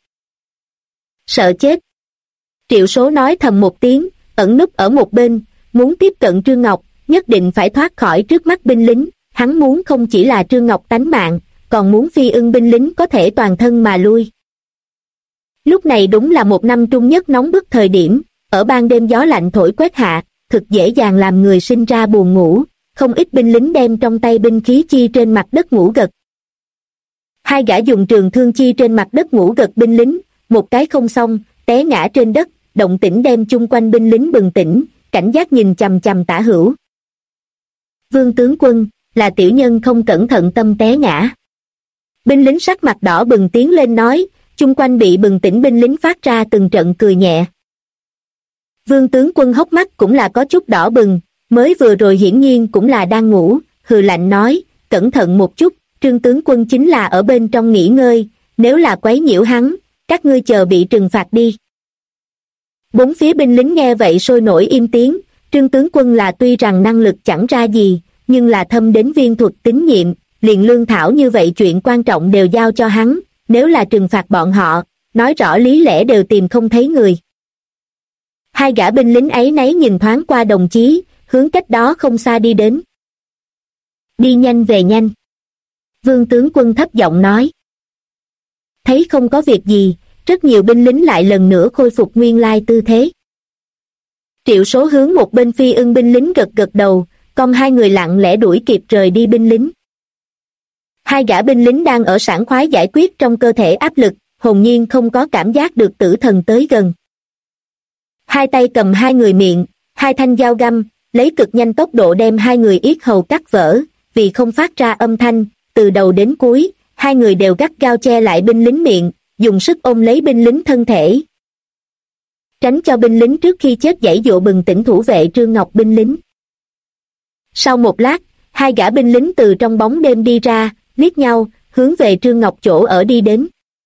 Sợ chết. Triệu Số nói thầm một tiếng, ẩn núp ở một bên, muốn tiếp cận Trương Ngọc, nhất định phải thoát khỏi trước mắt binh lính, hắn muốn không chỉ là Trương Ngọc tánh mạng, còn muốn phi ưng binh lính có thể toàn thân mà lui. Lúc này đúng là một năm trung nhất nóng bức thời điểm, ở ban đêm gió lạnh thổi quét hạ, thực dễ dàng làm người sinh ra buồn ngủ, không ít binh lính đem trong tay binh khí chi trên mặt đất ngủ gật. Hai gã dùng trường thương chi trên mặt đất ngủ gật binh lính, một cái không xong, té ngã trên đất, động tĩnh đem chung quanh binh lính bừng tỉnh, cảnh giác nhìn chằm chằm Tả Hữu. Vương tướng quân, là tiểu nhân không cẩn thận tâm té ngã. Binh lính sắc mặt đỏ bừng tiến lên nói, chung quanh bị bừng tỉnh binh lính phát ra từng trận cười nhẹ. Vương tướng quân hốc mắt cũng là có chút đỏ bừng, mới vừa rồi hiển nhiên cũng là đang ngủ, hừ lạnh nói, cẩn thận một chút, Trương tướng quân chính là ở bên trong nghỉ ngơi, nếu là quấy nhiễu hắn, các ngươi chờ bị trừng phạt đi. Bốn phía binh lính nghe vậy sôi nổi im tiếng, Trương tướng quân là tuy rằng năng lực chẳng ra gì, nhưng là thâm đến viên thuật tín nhiệm, liền Lương Thảo như vậy chuyện quan trọng đều giao cho hắn, nếu là trừng phạt bọn họ, nói rõ lý lẽ đều tìm không thấy người. Hai gã binh lính ấy nấy nhìn thoáng qua đồng chí, hướng cách đó không xa đi đến. Đi nhanh về nhanh. Vương tướng quân thấp giọng nói. Thấy không có việc gì, rất nhiều binh lính lại lần nữa khôi phục nguyên lai tư thế. Triệu Số hướng một bên phi ưng binh lính gật gật đầu, còn hai người lặng lẽ đuổi kịp rời đi binh lính. Hai gã binh lính đang ở sảng khoái giải quyết trong cơ thể áp lực, hồn nhiên không có cảm giác được tử thần tới gần. Hai tay cầm hai người miệng, hai thanh dao găm, lấy cực nhanh tốc độ đem hai người yết hầu cắt vỡ, vì không phát ra âm thanh, từ đầu đến cuối, hai người đều gắt gao che lại binh lính miệng, dùng sức ôm lấy binh lính thân thể. Tránh cho binh lính trước khi chết giãy giụa bừng tỉnh thủ vệ Trương Ngọc binh lính. Sau một lát, hai gã binh lính từ trong bóng đêm đi ra, liếc nhau, hướng về Trương Ngọc chỗ ở đi đến.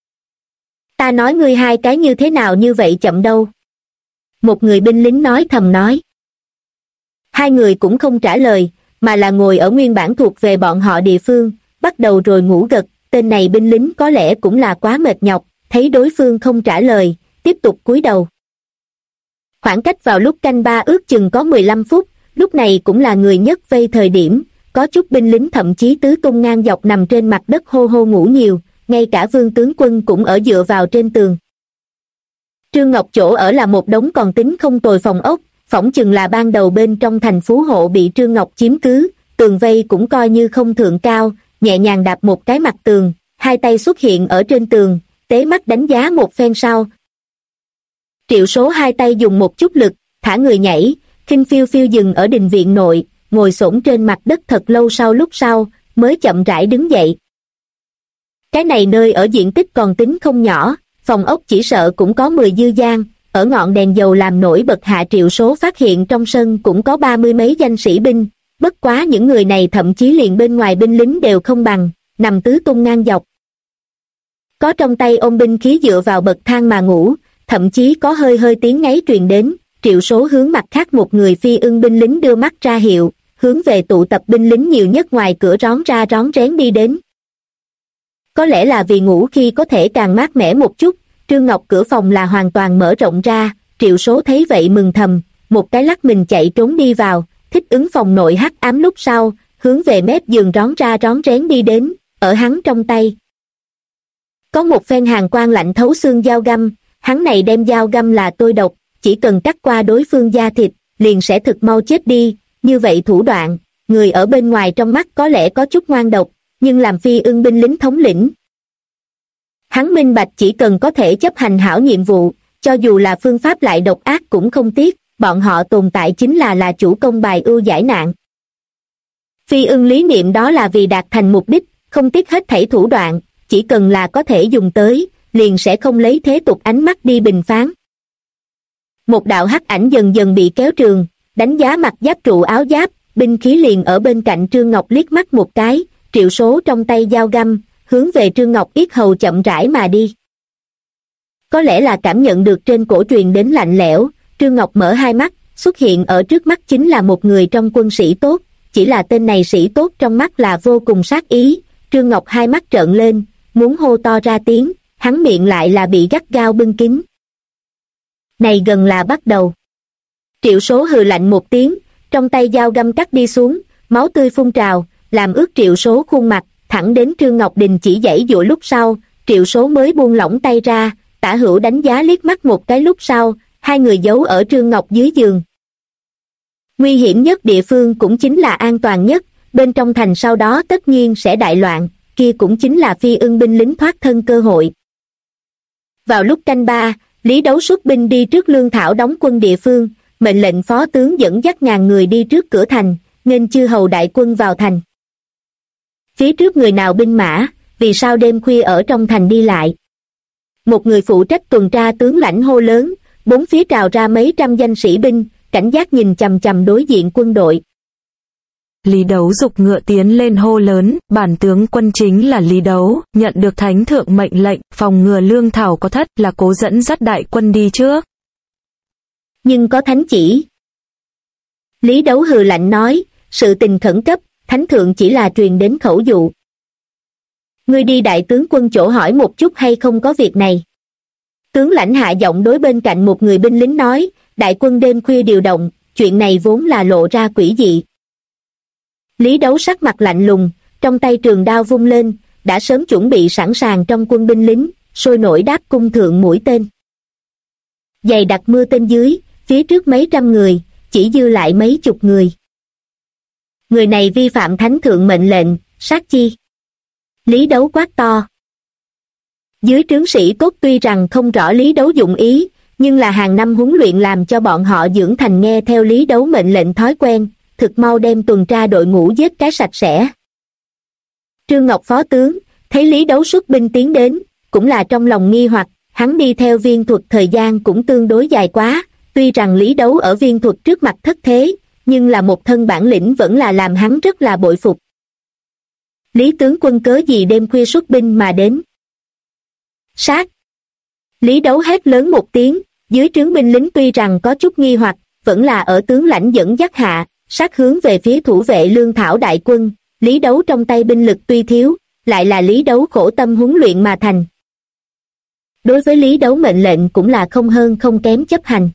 Ta nói ngươi hai cái như thế nào như vậy chậm đâu. Một người binh lính nói thầm nói. Hai người cũng không trả lời, mà là ngồi ở nguyên bản thuộc về bọn họ địa phương, bắt đầu rồi ngủ gật, tên này binh lính có lẽ cũng là quá mệt nhọc, thấy đối phương không trả lời, tiếp tục cúi đầu. Khoảng cách vào lúc canh 3 ước chừng có 15 phút, lúc này cũng là người nhất vây thời điểm, có chút binh lính thậm chí tứ tung ngang dọc nằm trên mặt đất hô hô ngủ nhiều, ngay cả Vương tướng quân cũng ở dựa vào trên tường. Trương Ngọc chỗ ở là một đống còn tính không tồi phòng ốc, phỏng chừng là ban đầu bên trong thành Phú Hộ bị Trương Ngọc chiếm cứ, tường vây cũng coi như không thượng cao, nhẹ nhàng đạp một cái mặt tường, hai tay xuất hiện ở trên tường, tế mắt đánh giá một phen sau. Triệu Số hai tay dùng một chút lực, thả người nhảy, khinh phiêu phiêu dừng ở đình viện nội, ngồi xổm trên mặt đất thật lâu lúc sau, mới chậm rãi đứng dậy. Cái này nơi ở diện tích còn tính không nhỏ, phòng ốc chỉ sợ cũng có 10 dư gian, ở ngọn đèn dầu làm nổi bật hạ Triệu Số phát hiện trong sân cũng có 30 mấy danh sĩ binh, bất quá những người này thậm chí liền bên ngoài binh lính đều không bằng, nằm tứ tung ngang dọc. Có trong tay ôm binh khí dựa vào bậc thang mà ngủ, thậm chí có hơi hơi tiếng ngáy truyền đến, Triệu Số hướng mặt khác một người phi ưng binh lính đưa mắt ra hiệu, hướng về tụ tập binh lính nhiều nhất ngoài cửa rón ra rón rén đi đến. Có lẽ là vì ngủ khi có thể càng mát mẻ một chút, Trương Ngọc cửa phòng là hoàn toàn mở rộng ra, Triệu Số thấy vậy mừng thầm, một cái lắc mình chạy trốn đi vào, thích ứng phòng nội hắc ám lúc sau, hướng về mép giường rón ra rón rén đi đến, ở hắn trong tay. Có một phen hàn quang lạnh thấu xương dao găm, hắn này đem dao găm là tôi độc, chỉ cần cắt qua đối phương da thịt, liền sẽ thực mau chết đi, như vậy thủ đoạn, người ở bên ngoài trong mắt có lẽ có chút ngoan độc, nhưng làm Phi Ưng binh lính thống lĩnh. Hắn minh bạch chỉ cần có thể chấp hành hảo nhiệm vụ, cho dù là phương pháp lại độc ác cũng không tiếc, bọn họ tồn tại chính là chủ công bài ưu giải nạn. Phi Ưng lý niệm đó là vì đạt thành mục đích, không tiếc hết thảy thủ đoạn, chỉ cần là có thể dùng tới, liền sẽ không lấy thế tục ánh mắt đi bình phán. Một đạo hắc ảnh dần dần bị kéo trường, đánh giá mặt giáp trụ áo giáp, binh khí liền ở bên cạnh Trương Ngọc liếc mắt một cái, Triệu Số trong tay dao găm, hướng về Trương Ngọc yết hầu chậm rãi mà đi. Có lẽ là cảm nhận được trên cổ truyền đến lạnh lẽo, Trương Ngọc mở hai mắt, xuất hiện ở trước mắt chính là một người trong quân sĩ tốt, chỉ là tên này sĩ tốt trong mắt là vô cùng sát ý, Trương Ngọc hai mắt trợn lên, muốn hô to ra tiếng, hắn miệng lại là bị gắt gao bưng kín. Này gần là bắt đầu. Triệu Số hừ lạnh một tiếng, trong tay dao găm cắt đi xuống, máu tươi phun trào, làm ướt Triệu Số khuôn mặt, thẳng đến Trương Ngọc đình chỉ giãy giụa lúc sau, Triệu Số mới buông lỏng tay ra, Tả Hữu đánh giá liếc mắt một cái lúc sau, hai người giấu ở Trương Ngọc dưới giường. Nguy hiểm nhất địa phương cũng chính là an toàn nhất, bên trong thành sau đó tất nhiên sẽ đại loạn, kia cũng chính là Phi Ưng binh lính thoát thân cơ hội. Vào lúc canh ba, Lý Đấu xuất binh đi trước lương thảo đóng quân địa phương, mệnh lệnh phó tướng dẫn dắt ngàn người đi trước cửa thành, nghênh chư hầu đại quân vào thành. Phía trước người nào binh mã, vì sao đêm khuya ở trong thành đi lại? Một người phụ trách tuần tra tướng lãnh hô lớn, bốn phía trào ra mấy trăm danh sĩ binh, cảnh giác nhìn chằm chằm đối diện quân đội. Lý Đấu giục ngựa tiến lên hô lớn, bản tướng quân chính là Lý Đấu, nhận được thánh thượng mệnh lệnh, phòng ngừa lương thảo có thất là cố dẫn dắt đại quân đi trước. Nhưng có thánh chỉ. Lý Đấu hừ lạnh nói, sự tình khẩn cấp, thánh thượng chỉ là truyền đến khẩu dụ. Ngươi đi đại tướng quân chỗ hỏi một chút hay không có việc này. Tướng lãnh hạ giọng đối bên cạnh một người binh lính nói, đại quân đêm khuya điều động, chuyện này vốn là lộ ra quỷ dị. Lý Đấu sắc mặt lạnh lùng, trong tay trường đao vung lên, đã sớm chuẩn bị sẵn sàng trong quân binh lính, sôi nổi đáp cung thượng mũi tên. Dày đặc mưa tên dưới, phía trước mấy trăm người, chỉ dư lại mấy chục người. Người này vi phạm thánh thượng mệnh lệnh, sát chi. Lý Đấu quát to. Dưới trướng sĩ tốt tuy rằng không rõ Lý Đấu dụng ý, nhưng là hàng năm huấn luyện làm cho bọn họ dưỡng thành nghe theo Lý Đấu mệnh lệnh thói quen, thực mau đem tuần tra đội ngũ giết cái sạch sẽ. Trương Ngọc phó tướng, thấy Lý Đấu xuất binh tiến đến, cũng là trong lòng nghi hoặc, hắn đi theo Viên Thuật thời gian cũng tương đối dài quá, tuy rằng Lý Đấu ở Viên Thuật trước mặt thất thế, nhưng là một thân bản lĩnh vẫn là làm hắn rất là bội phục. Lý tướng quân cớ gì đêm khuya xuất binh mà đến? Sát! Lý Đấu hét lớn một tiếng, dưới trướng binh lính tuy rằng có chút nghi hoặc, vẫn là ở tướng lãnh dẫn dắt hạ, sát hướng về phía thủ vệ lương thảo đại quân. Lý Đấu trong tay binh lực tuy thiếu, lại là Lý Đấu khổ tâm huấn luyện mà thành. Đối với Lý Đấu mệnh lệnh cũng là không hơn không kém chấp hành.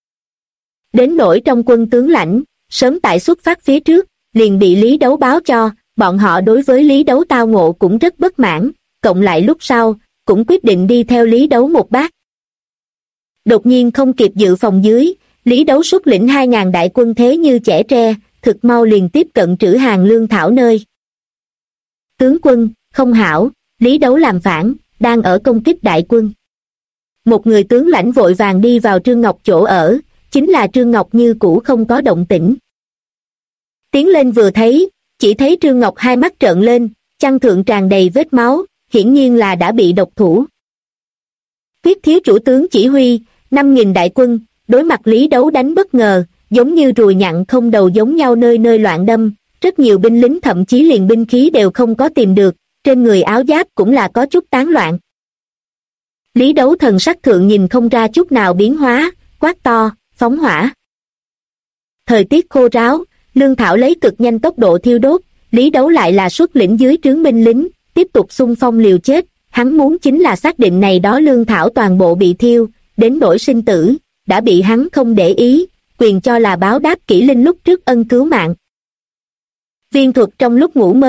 Đến nỗi trong quân tướng lãnh, sớm tại xuất phát phía trước, liền bị Lý Đấu báo cho, bọn họ đối với Lý Đấu tao ngộ cũng rất bất mãn, cộng lại lúc sau, cũng quyết định đi theo Lý Đấu một bát. Đột nhiên không kịp dự phòng dưới, Lý Đấu xuất lĩnh 2.000 đại quân thế như chẻ tre, thực mau liền tiếp cận trữ hàng lương thảo nơi. Tướng quân, không hảo, Lý Đấu làm phản, đang ở công kích đại quân. Một người tướng lãnh vội vàng đi vào Trương Ngọc chỗ ở, chính là Trương Ngọc như cũ không có động tĩnh. Tiến lên vừa thấy, chỉ thấy Trương Ngọc hai mắt trợn lên, chăn thượng tràn đầy vết máu, hiển nhiên là đã bị độc thủ. Quyết thiếu chủ tướng chỉ huy, 5.000 đại quân, đối mặt Lý Đấu đánh bất ngờ, giống như ruồi nhặn không đầu giống nhau nơi nơi loạn đâm, rất nhiều binh lính thậm chí liền binh khí đều không có tìm được, trên người áo giáp cũng là có chút tán loạn. Lý Đấu thần sắc thượng nhìn không ra chút nào biến hóa, quát to, phóng hỏa. Thời tiết khô ráo, lương thảo lấy cực nhanh tốc độ thiêu đốt, Lý Đấu lại là xuất lĩnh dưới trướng binh lính, tiếp tục xung phong liều chết, hắn muốn chính là xác định này đó lương thảo toàn bộ bị thiêu, đến nỗi sinh tử, đã bị hắn không để ý, quyền cho là báo đáp kỹ linh lúc trước ân cứu mạng. Viên Thuật trong lúc ngủ mơ,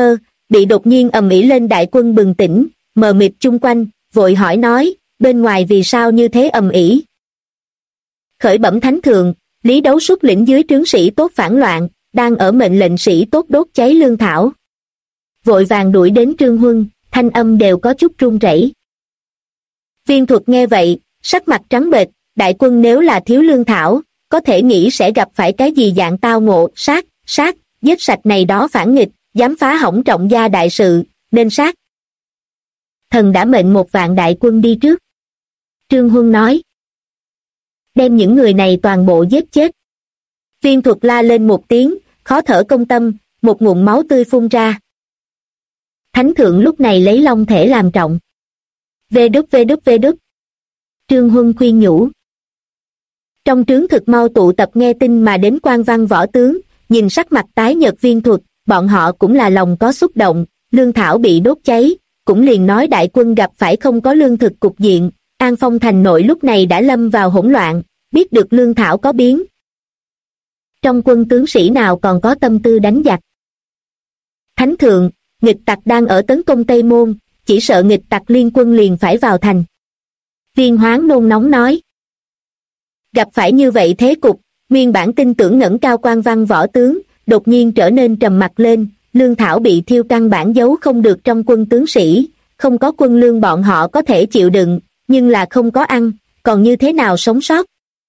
bị đột nhiên ầm ĩ lên đại quân bừng tỉnh, mờ mịt chung quanh, vội hỏi nói, bên ngoài vì sao như thế ầm ĩ? Khởi bẩm thánh thượng, Lý Đấu xuất lĩnh dưới trướng sĩ tốt phản loạn, đang ở mệnh lệnh sĩ tốt đốt cháy lương thảo. Vội vàng đuổi đến Trương Huân, thanh âm đều có chút run rẩy. Viên Thuật nghe vậy, sắc mặt trắng bệch, đại quân nếu là thiếu lương thảo, có thể nghĩ sẽ gặp phải cái gì dạng tao ngộ, sát, giết sạch này đó phản nghịch, dám phá hỏng Trọng gia đại sự, nên sát. Thần đã mệnh 1.000 đại quân đi trước. Trương Huân nói. Đem những người này toàn bộ giết chết. Viên Thuật la lên một tiếng, khó thở công tâm, một ngụm máu tươi phun ra. Thánh thượng lúc này lấy long thể làm trọng. Vê đúc. Trương Huân khuyên nhủ. Trong trướng thực mau tụ tập nghe tin mà đến quan văn võ tướng, nhìn sắc mặt tái nhợt Viên Thuật, bọn họ cũng là lòng có xúc động, lương thảo bị đốt cháy, cũng liền nói đại quân gặp phải không có lương thực cục diện, An Phong thành nội lúc này đã lâm vào hỗn loạn, biết được lương thảo có biến. Trong quân tướng sĩ nào còn có tâm tư đánh giặc. Thánh thượng, nghịch tặc đang ở tấn công Tây Môn, chỉ sợ nghịch tặc liên quân liền phải vào thành. Viên Hoáng nôn nóng nói. Gặp phải như vậy thế cục, nguyên bản tin tưởng ngẩng cao quan văn võ tướng, đột nhiên trở nên trầm mặc lên, lương thảo bị thiêu căn bản giấu không được trong quân tướng sĩ, không có quân lương bọn họ có thể chịu đựng, nhưng là không có ăn, còn như thế nào sống sót?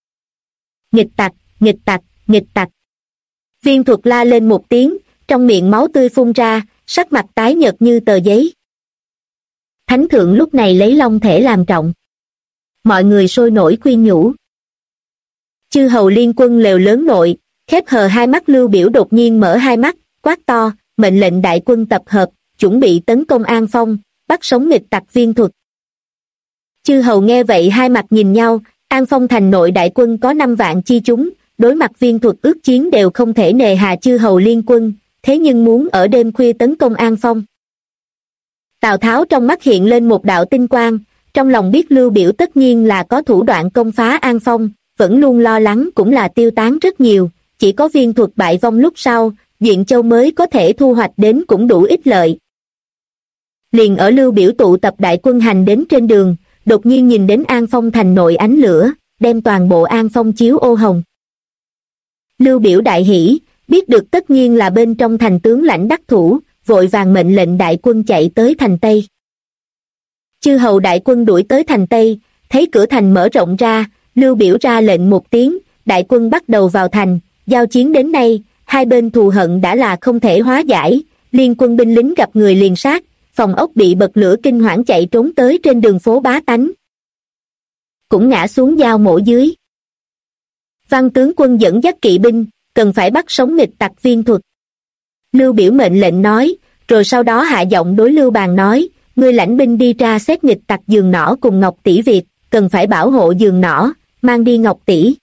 Nghịch tặc. Viên Thuật la lên một tiếng, trong miệng máu tươi phun ra, sắc mặt tái nhợt như tờ giấy. Thánh thượng lúc này lấy long thể làm trọng. Mọi người sôi nổi khuyên nhủ. Chư hầu liên quân lều lớn nội, khép hờ hai mắt Lưu Biểu đột nhiên mở hai mắt, quát to, mệnh lệnh đại quân tập hợp, chuẩn bị tấn công An Phong, bắt sống nghịch tặc Viên Thuật. Chư hầu nghe vậy hai mặt nhìn nhau, An Phong thành nội đại quân có 5 vạn chi chúng, đối mặt Viên Thuật ước chiến đều không thể nề hà chư hầu liên quân, thế nhưng muốn ở đêm khuya tấn công An Phong. Tào Tháo trong mắt hiện lên một đạo tinh quang, trong lòng biết Lưu Biểu tất nhiên là có thủ đoạn công phá An Phong, vẫn luôn lo lắng cũng là tiêu tán rất nhiều, chỉ có Viên Thuật bại vong lúc sau, Duyện Châu mới có thể thu hoạch đến cũng đủ ích lợi. Liền ở Lưu Biểu tụ tập đại quân hành đến trên đường, đột nhiên nhìn đến An Phong thành nội ánh lửa, đem toàn bộ An Phong chiếu ô hồng. Lưu Biểu đại hỉ, biết được tất nhiên là bên trong thành tướng lãnh đắc thủ, vội vàng mệnh lệnh đại quân chạy tới thành Tây. Chư hầu đại quân đuổi tới thành Tây, thấy cửa thành mở rộng ra, Lưu Biểu ra lệnh một tiếng, đại quân bắt đầu vào thành, giao chiến đến nay, hai bên thù hận đã là không thể hóa giải, liên quân binh lính gặp người liền sát, phòng ốc bị bật lửa kinh hoảng chạy trốn tới trên đường phố bá tánh. Cũng ngã xuống dao mổ dưới. Văn tướng quân dẫn dắt kỵ binh, cần phải bắt sống nghịch tặc Viên Thuật. Lưu Biểu mệnh lệnh nói, rồi sau đó hạ giọng đối Lưu Bàn nói, ngươi lãnh binh đi tra xét nghịch tặc Giường Nỏ cùng Ngọc Tỷ Việt, cần phải bảo hộ Giường Nỏ, mang đi Ngọc Tỷ.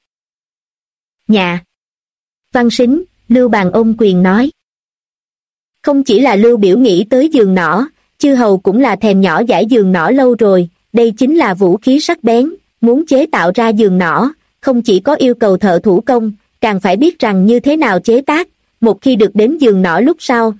Nhà. Văn Sính, Lưu Bàn ôm quyền nói. Không chỉ là Lưu Biểu nghĩ tới Giường Nỏ, chư hầu cũng là thèm nhỏ dãi Giường Nỏ lâu rồi, đây chính là vũ khí sắc bén, muốn chế tạo ra Giường Nỏ, không chỉ có yêu cầu thợ thủ công, càng phải biết rằng như thế nào chế tác, một khi được đến Giường Nỏ lúc sau,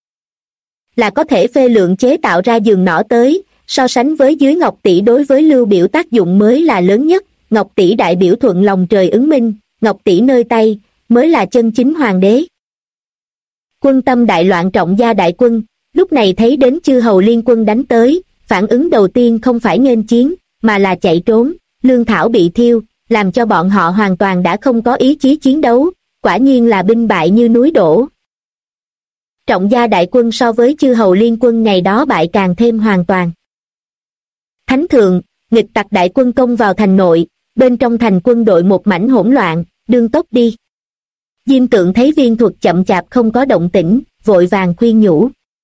là có thể phê lượng chế tạo ra Giường Nỏ tới, so sánh với dưới Ngọc Tỷ đối với Lưu Biểu tác dụng mới là lớn nhất, Ngọc Tỷ đại biểu thuận lòng trời ứng minh, Ngọc Tỷ nơi tay, mới là chân chính hoàng đế. Quân tâm đại loạn Trọng gia đại quân, lúc này thấy đến chư hầu liên quân đánh tới, phản ứng đầu tiên không phải nghênh chiến, mà là chạy trốn, lương thảo bị thiêu, làm cho bọn họ hoàn toàn đã không có ý chí chiến đấu, quả nhiên là binh bại như núi đổ. Trọng gia đại quân so với chư hầu liên quân ngày đó bại càng thêm hoàn toàn. Thánh thượng, nghịch tặc đại quân công vào thành nội, bên trong thành quân đội một mảnh hỗn loạn, đương tốc đi. Diêm Tượng thấy Viên Thuật chậm chạp không có động tĩnh, vội vàng khuyên nhủ.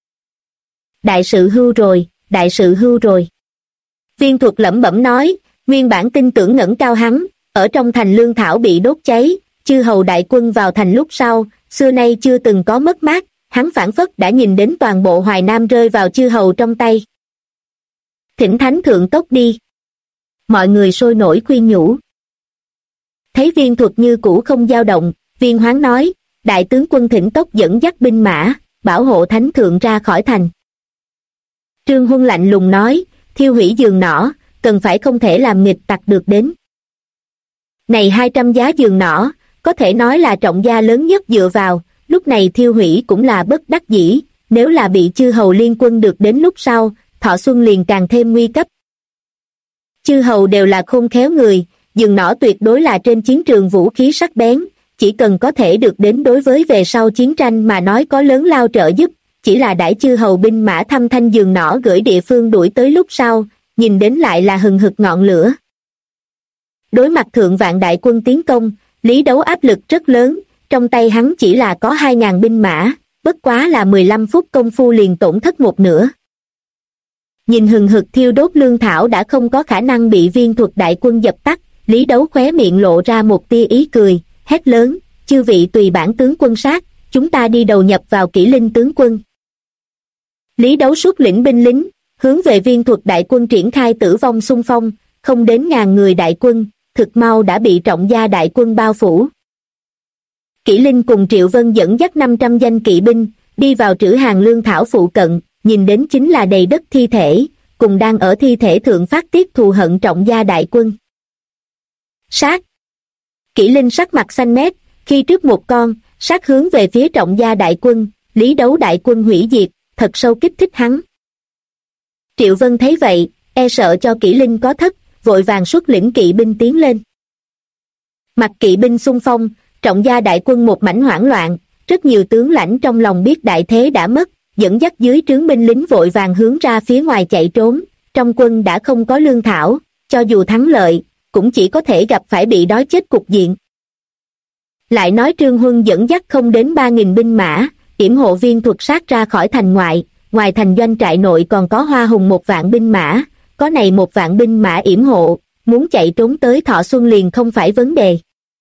Đại sự hưu rồi. Viên Thuật lẩm bẩm nói, nguyên bản tin tưởng ngẩng cao hắn, ở trong thành lương thảo bị đốt cháy, chư hầu đại quân vào thành lúc sau, xưa nay chưa từng có mất mát, hắn phảng phất đã nhìn đến toàn bộ Hoài Nam rơi vào chư hầu trong tay. Thỉnh thánh thượng tốc đi. Mọi người sôi nổi khuyên nhủ. Thấy Viên Thuật như cũ không dao động, Viên Hoáng nói, đại tướng quân thỉnh tốc dẫn dắt binh mã, bảo hộ thánh thượng ra khỏi thành. Trương Huân lạnh lùng nói, thiêu hủy giường nỏ, cần phải không thể làm nghịch tặc được đến. Này 200 giá giường nỏ, có thể nói là trọng gia lớn nhất dựa vào, lúc này thiêu hủy cũng là bất đắc dĩ, nếu là bị chư hầu liên quân được đến lúc sau, Thọ Xuân liền càng thêm nguy cấp. Chư hầu đều là khôn khéo người, giường nỏ tuyệt đối là trên chiến trường vũ khí sắc bén, chỉ cần có thể được đến đối với về sau chiến tranh mà nói có lớn lao trợ giúp, chỉ là đãi chư hầu binh mã thăm thanh giường nỏ gửi địa phương đuổi tới lúc sau, nhìn đến lại là hừng hực ngọn lửa. Đối mặt thượng vạn đại quân tiến công, Lý Đấu áp lực rất lớn, trong tay hắn chỉ là có 2.000 binh mã, bất quá là 15 phút công phu liền tổn thất một nửa. Nhìn hừng hực thiêu đốt lương thảo đã không có khả năng bị viên thuật đại quân dập tắt, Lý Đấu khóe miệng lộ ra một tia ý cười, hét lớn, chư vị tùy bản tướng quân sát, chúng ta đi đầu nhập vào Kỷ Linh tướng quân. Lý Đấu xuất lĩnh binh lính, hướng về viên thuật đại quân triển khai tử vong xung phong, không đến 1.000 người đại quân, thực mau đã bị Trọng gia đại quân bao phủ. Kỷ Linh cùng Triệu Vân dẫn dắt 500 danh kỵ binh, đi vào trữ hàng lương thảo phụ cận, nhìn đến chính là đầy đất thi thể, cùng đang ở thi thể thượng phát tiết thù hận Trọng gia đại quân. Sát! Kỷ Linh sắc mặt xanh mét, khi trước một con, sát hướng về phía Trọng gia đại quân, Lý Đấu đại quân hủy diệt, thật sâu kích thích hắn. Triệu Vân thấy vậy, e sợ cho Kỷ Linh có thất, vội vàng xuất lĩnh kỵ binh tiến lên. Mặt kỵ binh xung phong, Trọng gia đại quân một mảnh hoảng loạn, rất nhiều tướng lãnh trong lòng biết đại thế đã mất, dẫn dắt dưới trướng binh lính vội vàng hướng ra phía ngoài chạy trốn, trong quân đã không có lương thảo, cho dù thắng lợi, cũng chỉ có thể gặp phải bị đói chết cục diện. Lại nói Trương Huân dẫn dắt không đến 3.000 binh mã, yểm hộ viên thuật sát ra khỏi thành ngoài thành doanh trại nội còn có Hoa Hùng 1.000 binh mã, có này 1.000 binh mã yểm hộ, muốn chạy trốn tới Thọ Xuân liền không phải vấn đề.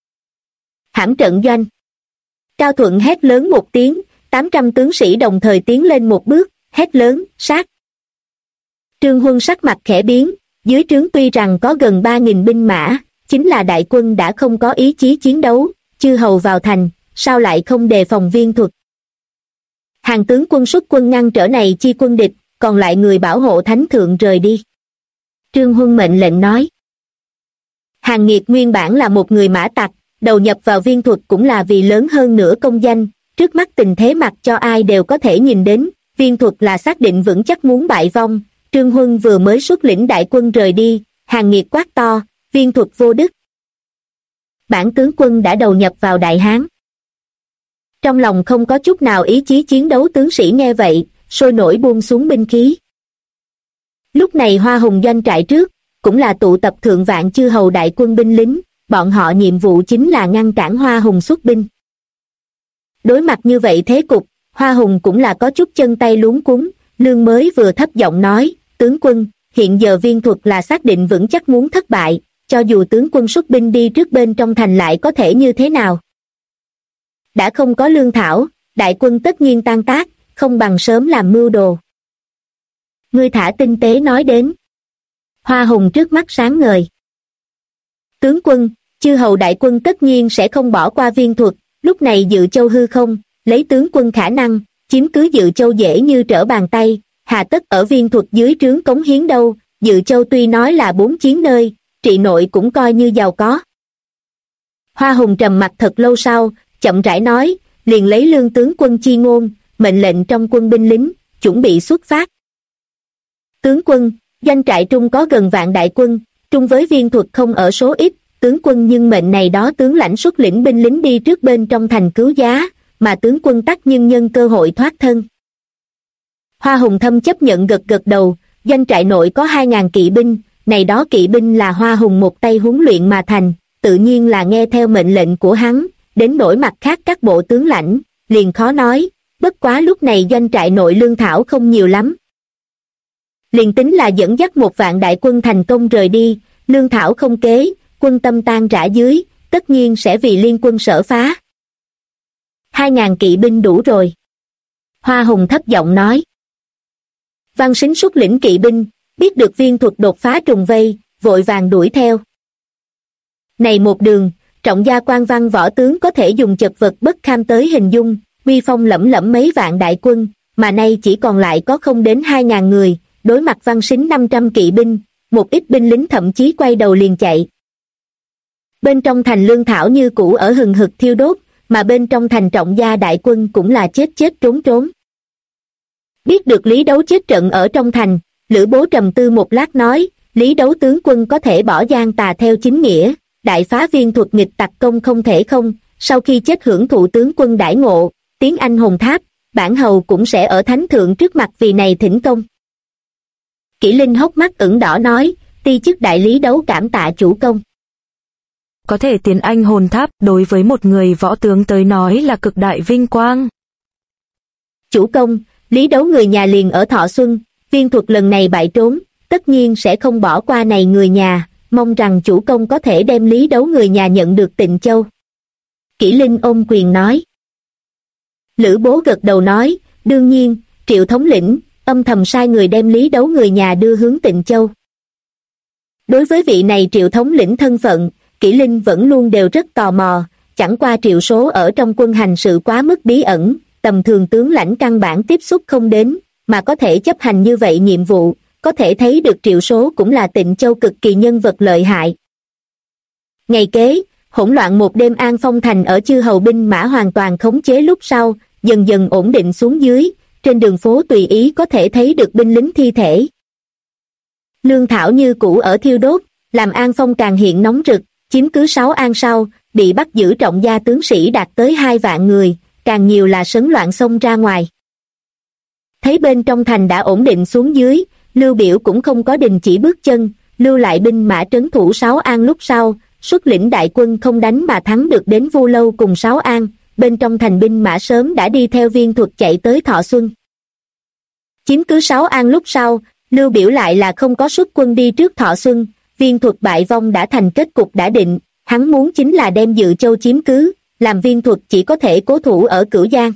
Hãm trận doanh. Cao Thuận hét lớn một tiếng, 800 tướng sĩ đồng thời tiến lên một bước, hét lớn, sát. Trương Huân sắc mặt khẽ biến, dưới trướng tuy rằng có gần 3.000 binh mã, chính là đại quân đã không có ý chí chiến đấu, chư hầu vào thành, sao lại không đề phòng viên thuật. Hàng tướng quân xuất quân ngăn trở này chi quân địch, còn lại người bảo hộ thánh thượng rời đi. Trương Huân mệnh lệnh nói. Hàng Nghiệt nguyên bản là một người mã tặc, đầu nhập vào viên thuật cũng là vì lớn hơn nửa công danh, trước mắt tình thế mặc cho ai đều có thể nhìn đến, viên thuật là xác định vững chắc muốn bại vong. Trương Huân vừa mới xuất lĩnh đại quân rời đi, Hàng Nghiệt quát to, viên thuật vô đức. Bản tướng quân đã đầu nhập vào Đại Hán. Trong lòng không có chút nào ý chí chiến đấu tướng sĩ nghe vậy, sôi nổi buông xuống binh khí. Lúc này Hoa Hùng doanh trại trước, cũng là tụ tập thượng vạn chư hầu đại quân binh lính, bọn họ nhiệm vụ chính là ngăn cản Hoa Hùng xuất binh. Đối mặt như vậy thế cục, Hoa Hùng cũng là có chút chân tay luống cuống, Lương mới vừa thấp giọng nói, tướng quân, hiện giờ viên thuật là xác định vững chắc muốn thất bại, cho dù tướng quân xuất binh đi trước bên trong thành lại có thể như thế nào. Đã không có lương thảo, đại quân tất nhiên tan tác, không bằng sớm làm mưu đồ. Ngươi thả tinh tế nói đến. Hoa Hùng trước mắt sáng ngời. Tướng quân, chư hầu đại quân tất nhiên sẽ không bỏ qua viên thuật, lúc này Dự Châu hư không, lấy tướng quân khả năng, chiếm cứ Dự Châu dễ như trở bàn tay, hà tất ở viên thuật dưới trướng cống hiến đâu, Dự Châu tuy nói là 4 chiến nơi, trị nội cũng coi như giàu có. Hoa Hùng trầm mặt thật lâu sau, chậm rãi nói, liền lấy lương tướng quân chi ngôn, mệnh lệnh trong quân binh lính, chuẩn bị xuất phát. Tướng quân, doanh trại trung có gần vạn đại quân, trung với viên thuật không ở số ít, tướng quân nhưng mệnh này đó tướng lãnh xuất lĩnh binh lính đi trước bên trong thành cứu giá, mà tướng quân tắc nhưng nhân cơ hội thoát thân. Hoa Hùng thâm chấp nhận gật gật đầu, doanh trại nội có 2.000 kỵ binh, này đó kỵ binh là Hoa Hùng một tay huấn luyện mà thành, tự nhiên là nghe theo mệnh lệnh của hắn, đến nỗi mặt khác các bộ tướng lãnh, liền khó nói, bất quá lúc này doanh trại nội lương thảo không nhiều lắm. Liền tính là dẫn dắt 1.000 đại quân thành công rời đi, lương thảo không kế, quân tâm tan rã dưới, tất nhiên sẽ vì liên quân sở phá. 2.000 kỵ binh đủ rồi. Hoa Hùng thấp giọng nói. Văn Sính xuất lĩnh kỵ binh, biết được viên thuật đột phá trùng vây, vội vàng đuổi theo. Này một đường, Trọng gia quan văn võ tướng có thể dùng chật vật bất kham tới hình dung, uy phong lẫm lẫm mấy vạn đại quân, mà nay chỉ còn lại có không đến 2.000 người, đối mặt Văn Sính 500 kỵ binh, một ít binh lính thậm chí quay đầu liền chạy. Bên trong thành lương thảo như cũ ở hừng hực thiêu đốt, mà bên trong thành Trọng Gia đại quân cũng là chết chết trốn trốn. Biết được Lý Đấu chết trận ở trong thành, Lữ Bố trầm tư một lát nói, Lý Đấu tướng quân có thể bỏ gian tà theo chính nghĩa, đại phá viên thuật nghịch tặc công không thể không, sau khi chết hưởng thụ tướng quân đãi ngộ, tiếng anh hồn tháp, bản hầu cũng sẽ ở thánh thượng trước mặt vì này thỉnh công. Kỷ Linh hốc mắt ửng đỏ nói, ti chức đại Lý Đấu cảm tạ chủ công. Có thể tiến anh hồn tháp đối với một người võ tướng tới nói là cực đại vinh quang. Chủ công, Lý Đấu người nhà liền ở Thọ Xuân, viên thuật lần này bại trốn, tất nhiên sẽ không bỏ qua này người nhà, mong rằng chủ công có thể đem Lý Đấu người nhà nhận được Tịnh Châu. Kỷ Linh ôm quyền nói. Lữ Bố gật đầu nói, đương nhiên, Triệu thống lĩnh, âm thầm sai người đem Lý Đấu người nhà đưa hướng Tịnh Châu. Đối với vị này Triệu thống lĩnh thân phận, Kỷ Linh vẫn luôn đều rất tò mò, chẳng qua Triệu số ở trong quân hành sự quá mức bí ẩn, tầm thường tướng lãnh căn bản tiếp xúc không đến, mà có thể chấp hành như vậy nhiệm vụ, có thể thấy được Triệu số cũng là Tịnh Châu cực kỳ nhân vật lợi hại. Ngày kế, hỗn loạn một đêm An Phong thành ở chư hầu binh mã hoàn toàn khống chế lúc sau, dần dần ổn định xuống dưới, trên đường phố tùy ý có thể thấy được binh lính thi thể. Lương thảo như cũ ở thiêu đốt, làm An Phong càng hiện nóng rực, chiếm cứ 6 An sau, bị bắt giữ Trọng Gia tướng sĩ đạt tới 2 vạn người, càng nhiều là sấn loạn xông ra ngoài. Thấy bên trong thành đã ổn định xuống dưới, Lưu Biểu cũng không có đình chỉ bước chân, lưu lại binh mã trấn thủ 6 An lúc sau, xuất lĩnh đại quân không đánh mà thắng được đến Vu Lâu cùng 6 An, bên trong thành binh mã sớm đã đi theo viên thuật chạy tới Thọ Xuân. Chiếm cứ 6 An lúc sau, Lưu Biểu lại là không có xuất quân đi trước Thọ Xuân, viên thuật bại vong đã thành kết cục đã định, hắn muốn chính là đem Dự Châu chiếm cứ, làm viên thuật chỉ có thể cố thủ ở Cửu Giang.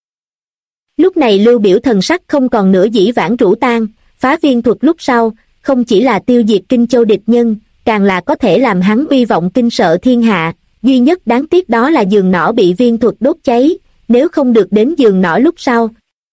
Lúc này Lưu Biểu thần sắc không còn nửa dĩ vãng rũ tan, phá viên thuật lúc sau, không chỉ là tiêu diệt Kinh Châu địch nhân, càng là có thể làm hắn uy vọng kinh sợ thiên hạ, duy nhất đáng tiếc đó là giường nỏ bị viên thuật đốt cháy, nếu không được đến giường nỏ lúc sau.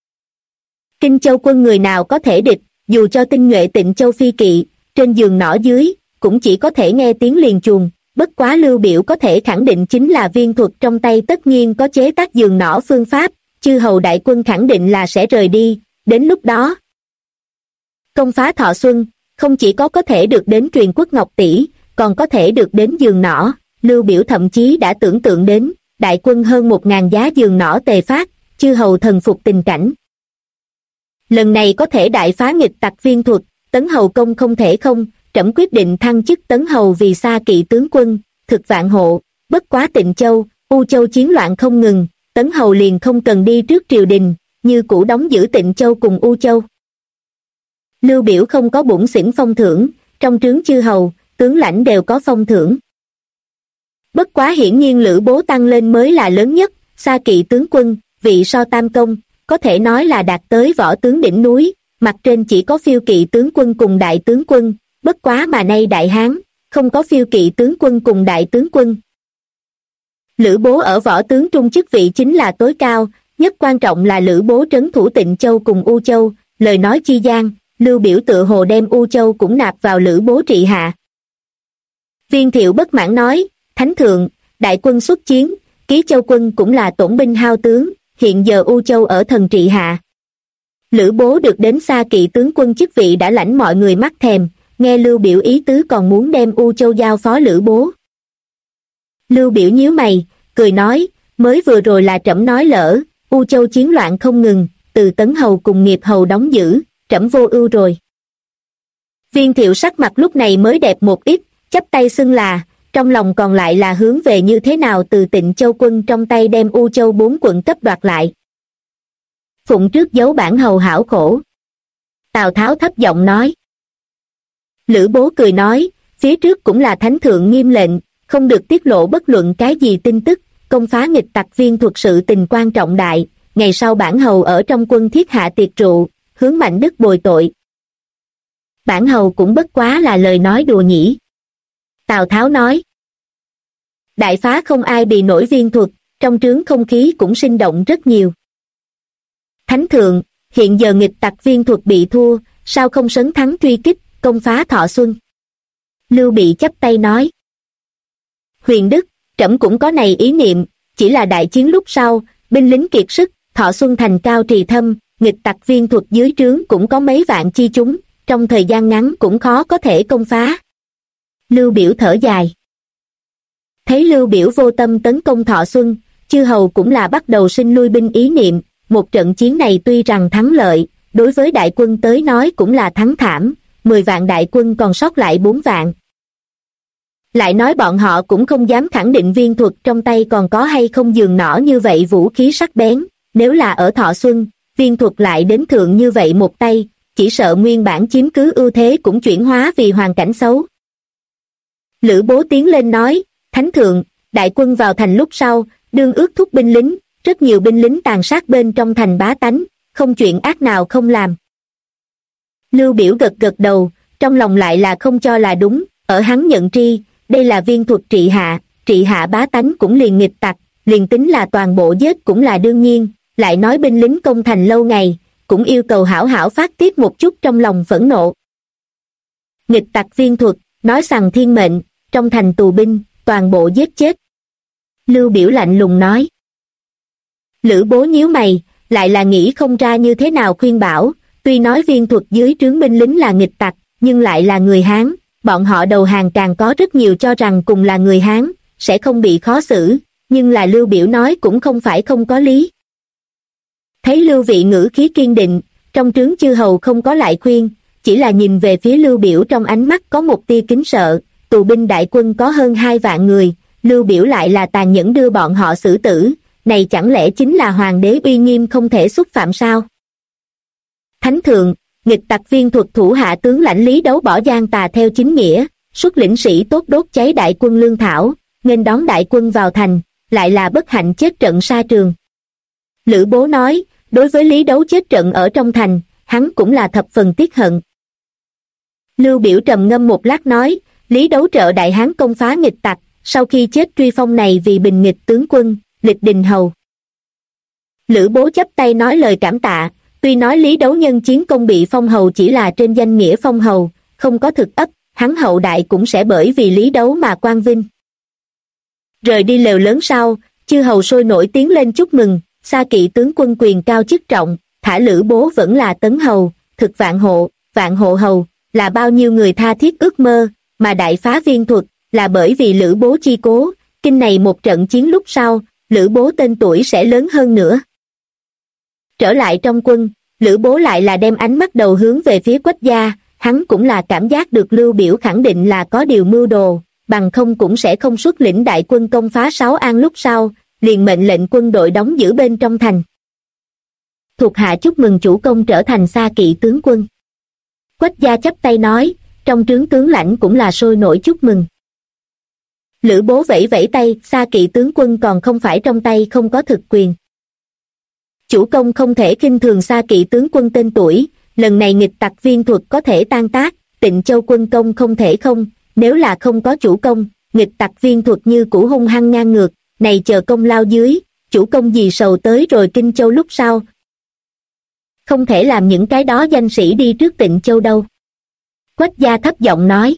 Kinh Châu quân người nào có thể địch, dù cho tinh nhuệ Tịnh Châu phi kỵ, trên giường nỏ dưới, cũng chỉ có thể nghe tiếng liền chuồng, bất quá Lưu Biểu có thể khẳng định chính là viên thuật trong tay tất nhiên có chế tác giường nỏ phương pháp, chư hầu đại quân khẳng định là sẽ rời đi, đến lúc đó. Công phá Thọ Xuân, không chỉ có thể được đến truyền quốc ngọc tỷ, còn có thể được đến giường nỏ, Lưu Biểu thậm chí đã tưởng tượng đến, đại quân hơn 1.000 giá giường nỏ tề phát, chư hầu thần phục tình cảnh. Lần này có thể đại phá nghịch tặc viên thuật, Tấn Hầu công không thể không, trẫm quyết định thăng chức Tấn Hầu vì xa kỵ tướng quân, thực vạn hộ, bất quá Tịnh Châu, U Châu chiến loạn không ngừng, Tấn Hầu liền không cần đi trước triều đình, như cũ đóng giữ Tịnh Châu cùng U Châu. Lưu Biểu không có bổng xỉn phong thưởng, trong trướng chư hầu, tướng lãnh đều có phong thưởng. Bất quá hiển nhiên Lữ Bố tăng lên mới là lớn nhất, xa kỵ tướng quân, vị so tam công, có thể nói là đạt tới võ tướng đỉnh núi, mặt trên chỉ có phiêu kỵ tướng quân cùng đại tướng quân, bất quá mà nay Đại Hán, không có phiêu kỵ tướng quân cùng đại tướng quân. Lữ Bố ở võ tướng trung chức vị chính là tối cao, nhất quan trọng là Lữ Bố trấn thủ Tịnh Châu cùng U Châu, lời nói chi gian, Lưu Biểu tựa hồ đem U Châu cũng nạp vào Lữ Bố trị hạ. Viên Thiệu bất mãn nói, Thánh thượng, đại quân xuất chiến, Ký Châu quân cũng là tổn binh hao tướng, hiện giờ U Châu ở thần trị hạ. Lữ Bố được đến xa kỵ tướng quân chức vị đã lãnh mọi người mắt thèm, nghe Lưu Biểu ý tứ còn muốn đem U Châu giao phó Lữ Bố. Lưu Biểu nhíu mày, cười nói, mới vừa rồi là trẫm nói lỡ, U Châu chiến loạn không ngừng, từ Tấn Hầu cùng Nghiệp Hầu đóng giữ, trẫm vô ưu rồi. Viên Thiệu sắc mặt lúc này mới đẹp một ít, chắp tay xưng là, trong lòng còn lại là hướng về như thế nào từ Tịnh Châu quân trong tay đem U Châu 4 quận cấp đoạt lại. Phụng trước giấu bản hầu hảo khổ. Tào Tháo thấp giọng nói. Lữ Bố cười nói, phía trước cũng là thánh thượng nghiêm lệnh, không được tiết lộ bất luận cái gì tin tức, công phá nghịch tặc viên thuật sự tình quan trọng đại, ngày sau bản hầu ở trong quân thiết hạ tiệc rượu, hướng Mạnh Đức bồi tội. Bản hầu cũng bất quá là lời nói đùa nhỉ. Tào Tháo nói. Đại phá không ai bị nổi viên thuật, trong trướng không khí cũng sinh động rất nhiều. Thánh thượng, hiện giờ nghịch tặc Viên Thuật bị thua, sao không sấn thắng truy kích, công phá Thọ Xuân? Lưu Bị chắp tay nói. Huyền Đức, trẫm cũng có này ý niệm, chỉ là đại chiến lúc sau, binh lính kiệt sức, Thọ Xuân thành cao trì thâm, nghịch tặc Viên Thuật dưới trướng cũng có mấy vạn chi chúng, trong thời gian ngắn cũng khó có thể công phá. Lưu Biểu thở dài. Thấy Lưu Biểu vô tâm tấn công Thọ Xuân, chư hầu cũng là bắt đầu sinh lui binh ý niệm, một trận chiến này tuy rằng thắng lợi, đối với đại quân tới nói cũng là thắng thảm, 10 vạn đại quân còn sót lại 4 vạn. Lại nói bọn họ cũng không dám khẳng định Viên Thuật trong tay còn có hay không giường nỏ như vậy vũ khí sắc bén, nếu là ở Thọ Xuân, Viên Thuật lại đến thượng như vậy một tay, chỉ sợ nguyên bản chiếm cứ ưu thế cũng chuyển hóa vì hoàn cảnh xấu. Lữ Bố tiến lên nói, Thánh thượng, đại quân vào thành lúc sau, đương ước thúc binh lính, rất nhiều binh lính tàn sát bên trong thành bá tánh, không chuyện ác nào không làm. Lưu Biểu gật gật đầu, trong lòng lại là không cho là đúng, ở hắn nhận tri, đây là Viên Thuật trị hạ bá tánh cũng liền nghịch tặc, liền tính là toàn bộ giết cũng là đương nhiên, lại nói binh lính công thành lâu ngày, cũng yêu cầu hảo hảo phát tiết một chút trong lòng phẫn nộ. Nghịch tặc Viên Thuật, nói rằng thiên mệnh, trong thành tù binh, toàn bộ giết chết. Lưu Biểu lạnh lùng nói. Lữ Bố nhíu mày, lại là nghĩ không ra như thế nào khuyên bảo, tuy nói Viên Thuật dưới trướng binh lính là nghịch tặc, nhưng lại là người Hán, bọn họ đầu hàng càng có rất nhiều cho rằng cùng là người Hán, sẽ không bị khó xử, nhưng là Lưu Biểu nói cũng không phải không có lý. Thấy Lưu Vị ngữ khí kiên định, trong trướng chư hầu không có lại khuyên, chỉ là nhìn về phía Lưu Biểu trong ánh mắt có một tia kính sợ, tù binh đại quân có hơn 2 vạn người, Lưu Biểu lại là tàn nhẫn đưa bọn họ xử tử, này chẳng lẽ chính là hoàng đế uy nghiêm không thể xúc phạm sao? Thánh thượng, nghịch tặc Viên Thuật thủ hạ tướng lãnh Lý Đấu bỏ gian tà theo chính nghĩa, xuất lĩnh sĩ tốt đốt cháy đại quân lương thảo, nghênh đón đại quân vào thành, lại là bất hạnh chết trận sa trường. Lữ Bố nói, đối với Lý Đấu chết trận ở trong thành, hắn cũng là thập phần tiếc hận. Lưu Biểu trầm ngâm một lát nói, Lý Đấu trợ Đại Hán công phá nghịch tặc, sau khi chết truy phong này vì bình nghịch tướng quân, lịch đình hầu. Lữ Bố chắp tay nói lời cảm tạ, tuy nói Lý Đấu nhân chiến công bị phong hầu chỉ là trên danh nghĩa phong hầu, không có thực ấp, hắn hậu đại cũng sẽ bởi vì Lý Đấu mà quang vinh. Rời đi lều lớn sau, chư hầu sôi nổi tiến lên chúc mừng, Xa Kỵ tướng quân quyền cao chức trọng, thả Lữ Bố vẫn là tấn hầu, thực vạn hộ hầu, là bao nhiêu người tha thiết ước mơ, mà đại phá Viên Thuật, là bởi vì Lữ Bố chi cố, kinh này một trận chiến lúc sau, Lữ Bố tên tuổi sẽ lớn hơn nữa. Trở lại trong quân, Lữ Bố lại là đem ánh mắt đầu hướng về phía Quách gia, hắn cũng là cảm giác được Lưu Biểu khẳng định là có điều mưu đồ, bằng không cũng sẽ không xuất lĩnh đại quân công phá Sáu An lúc sau, liền mệnh lệnh quân đội đóng giữ bên trong thành. Thuộc hạ chúc mừng chủ công trở thành Xa Kỵ tướng quân. Quách gia chắp tay nói, trong trướng tướng lãnh cũng là sôi nổi chúc mừng. Lữ Bố vẫy vẫy tay, Xa Kỵ tướng quân còn không phải trong tay không có thực quyền. Chủ công không thể khinh thường Xa Kỵ tướng quân tên tuổi, lần này nghịch tặc Viên Thuật có thể tan tác, Tịnh Châu quân công không thể không, nếu là không có chủ công, nghịch tặc Viên Thuật như cũ hung hăng ngang ngược, này chờ công lao dưới, chủ công gì sầu tới rồi Kinh Châu lúc sau. Không thể làm những cái đó danh sĩ đi trước Tịnh Châu đâu. Quách gia thấp giọng nói.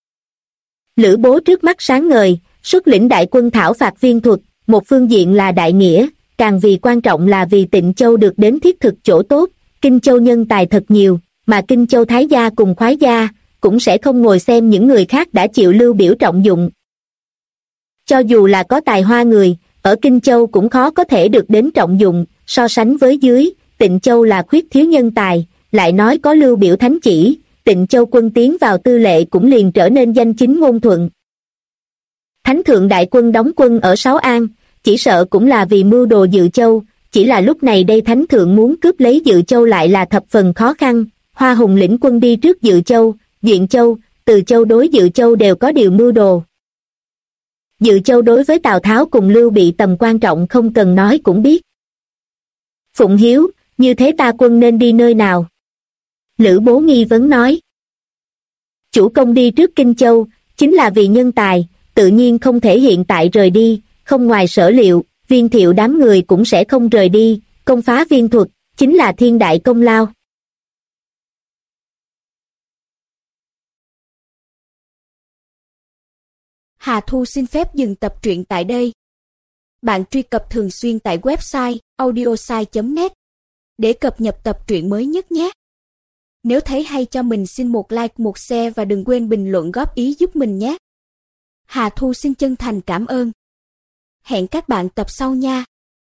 Lữ Bố trước mắt sáng ngời, xuất lĩnh đại quân thảo phạt Viên Thuật, một phương diện là đại nghĩa, càng vì quan trọng là vì Tịnh Châu được đến thiết thực chỗ tốt, Kinh Châu nhân tài thật nhiều, mà Kinh Châu Thái gia cùng Khoái gia, cũng sẽ không ngồi xem những người khác đã chịu Lưu Biểu trọng dụng. Cho dù là có tài hoa người, ở Kinh Châu cũng khó có thể được đến trọng dụng, so sánh với dưới, Tịnh Châu là khuyết thiếu nhân tài, lại nói có Lưu Biểu thánh chỉ, Tịnh Châu quân tiến vào tư lệ cũng liền trở nên danh chính ngôn thuận. Thánh thượng đại quân đóng quân ở Sáu An, chỉ sợ cũng là vì mưu đồ Dự Châu, chỉ là lúc này đây thánh thượng muốn cướp lấy Dự Châu lại là thập phần khó khăn, Hoa Hùng lĩnh quân đi trước Dự Châu, Duyện Châu, Từ Châu đối Dự Châu đều có điều mưu đồ. Dự Châu đối với Tào Tháo cùng Lưu Bị tầm quan trọng không cần nói cũng biết. Phụng Hiếu, như thế ta quân nên đi nơi nào? Lữ Bố nghi vấn nói. Chủ công đi trước Kinh Châu, chính là vì nhân tài, tự nhiên không thể hiện tại rời đi, không ngoài sở liệu, Viên Thiệu đám người cũng sẽ không rời đi, công phá viên thuật, chính là thiên đại công lao. Hà Thu xin phép dừng tập truyện tại đây. Bạn truy cập thường xuyên tại website audiosai.net để cập nhật tập truyện mới nhất nhé. Nếu thấy hay cho mình xin một like, một share và đừng quên bình luận góp ý giúp mình nhé. Hà Thu xin chân thành cảm ơn. Hẹn các bạn tập sau nha.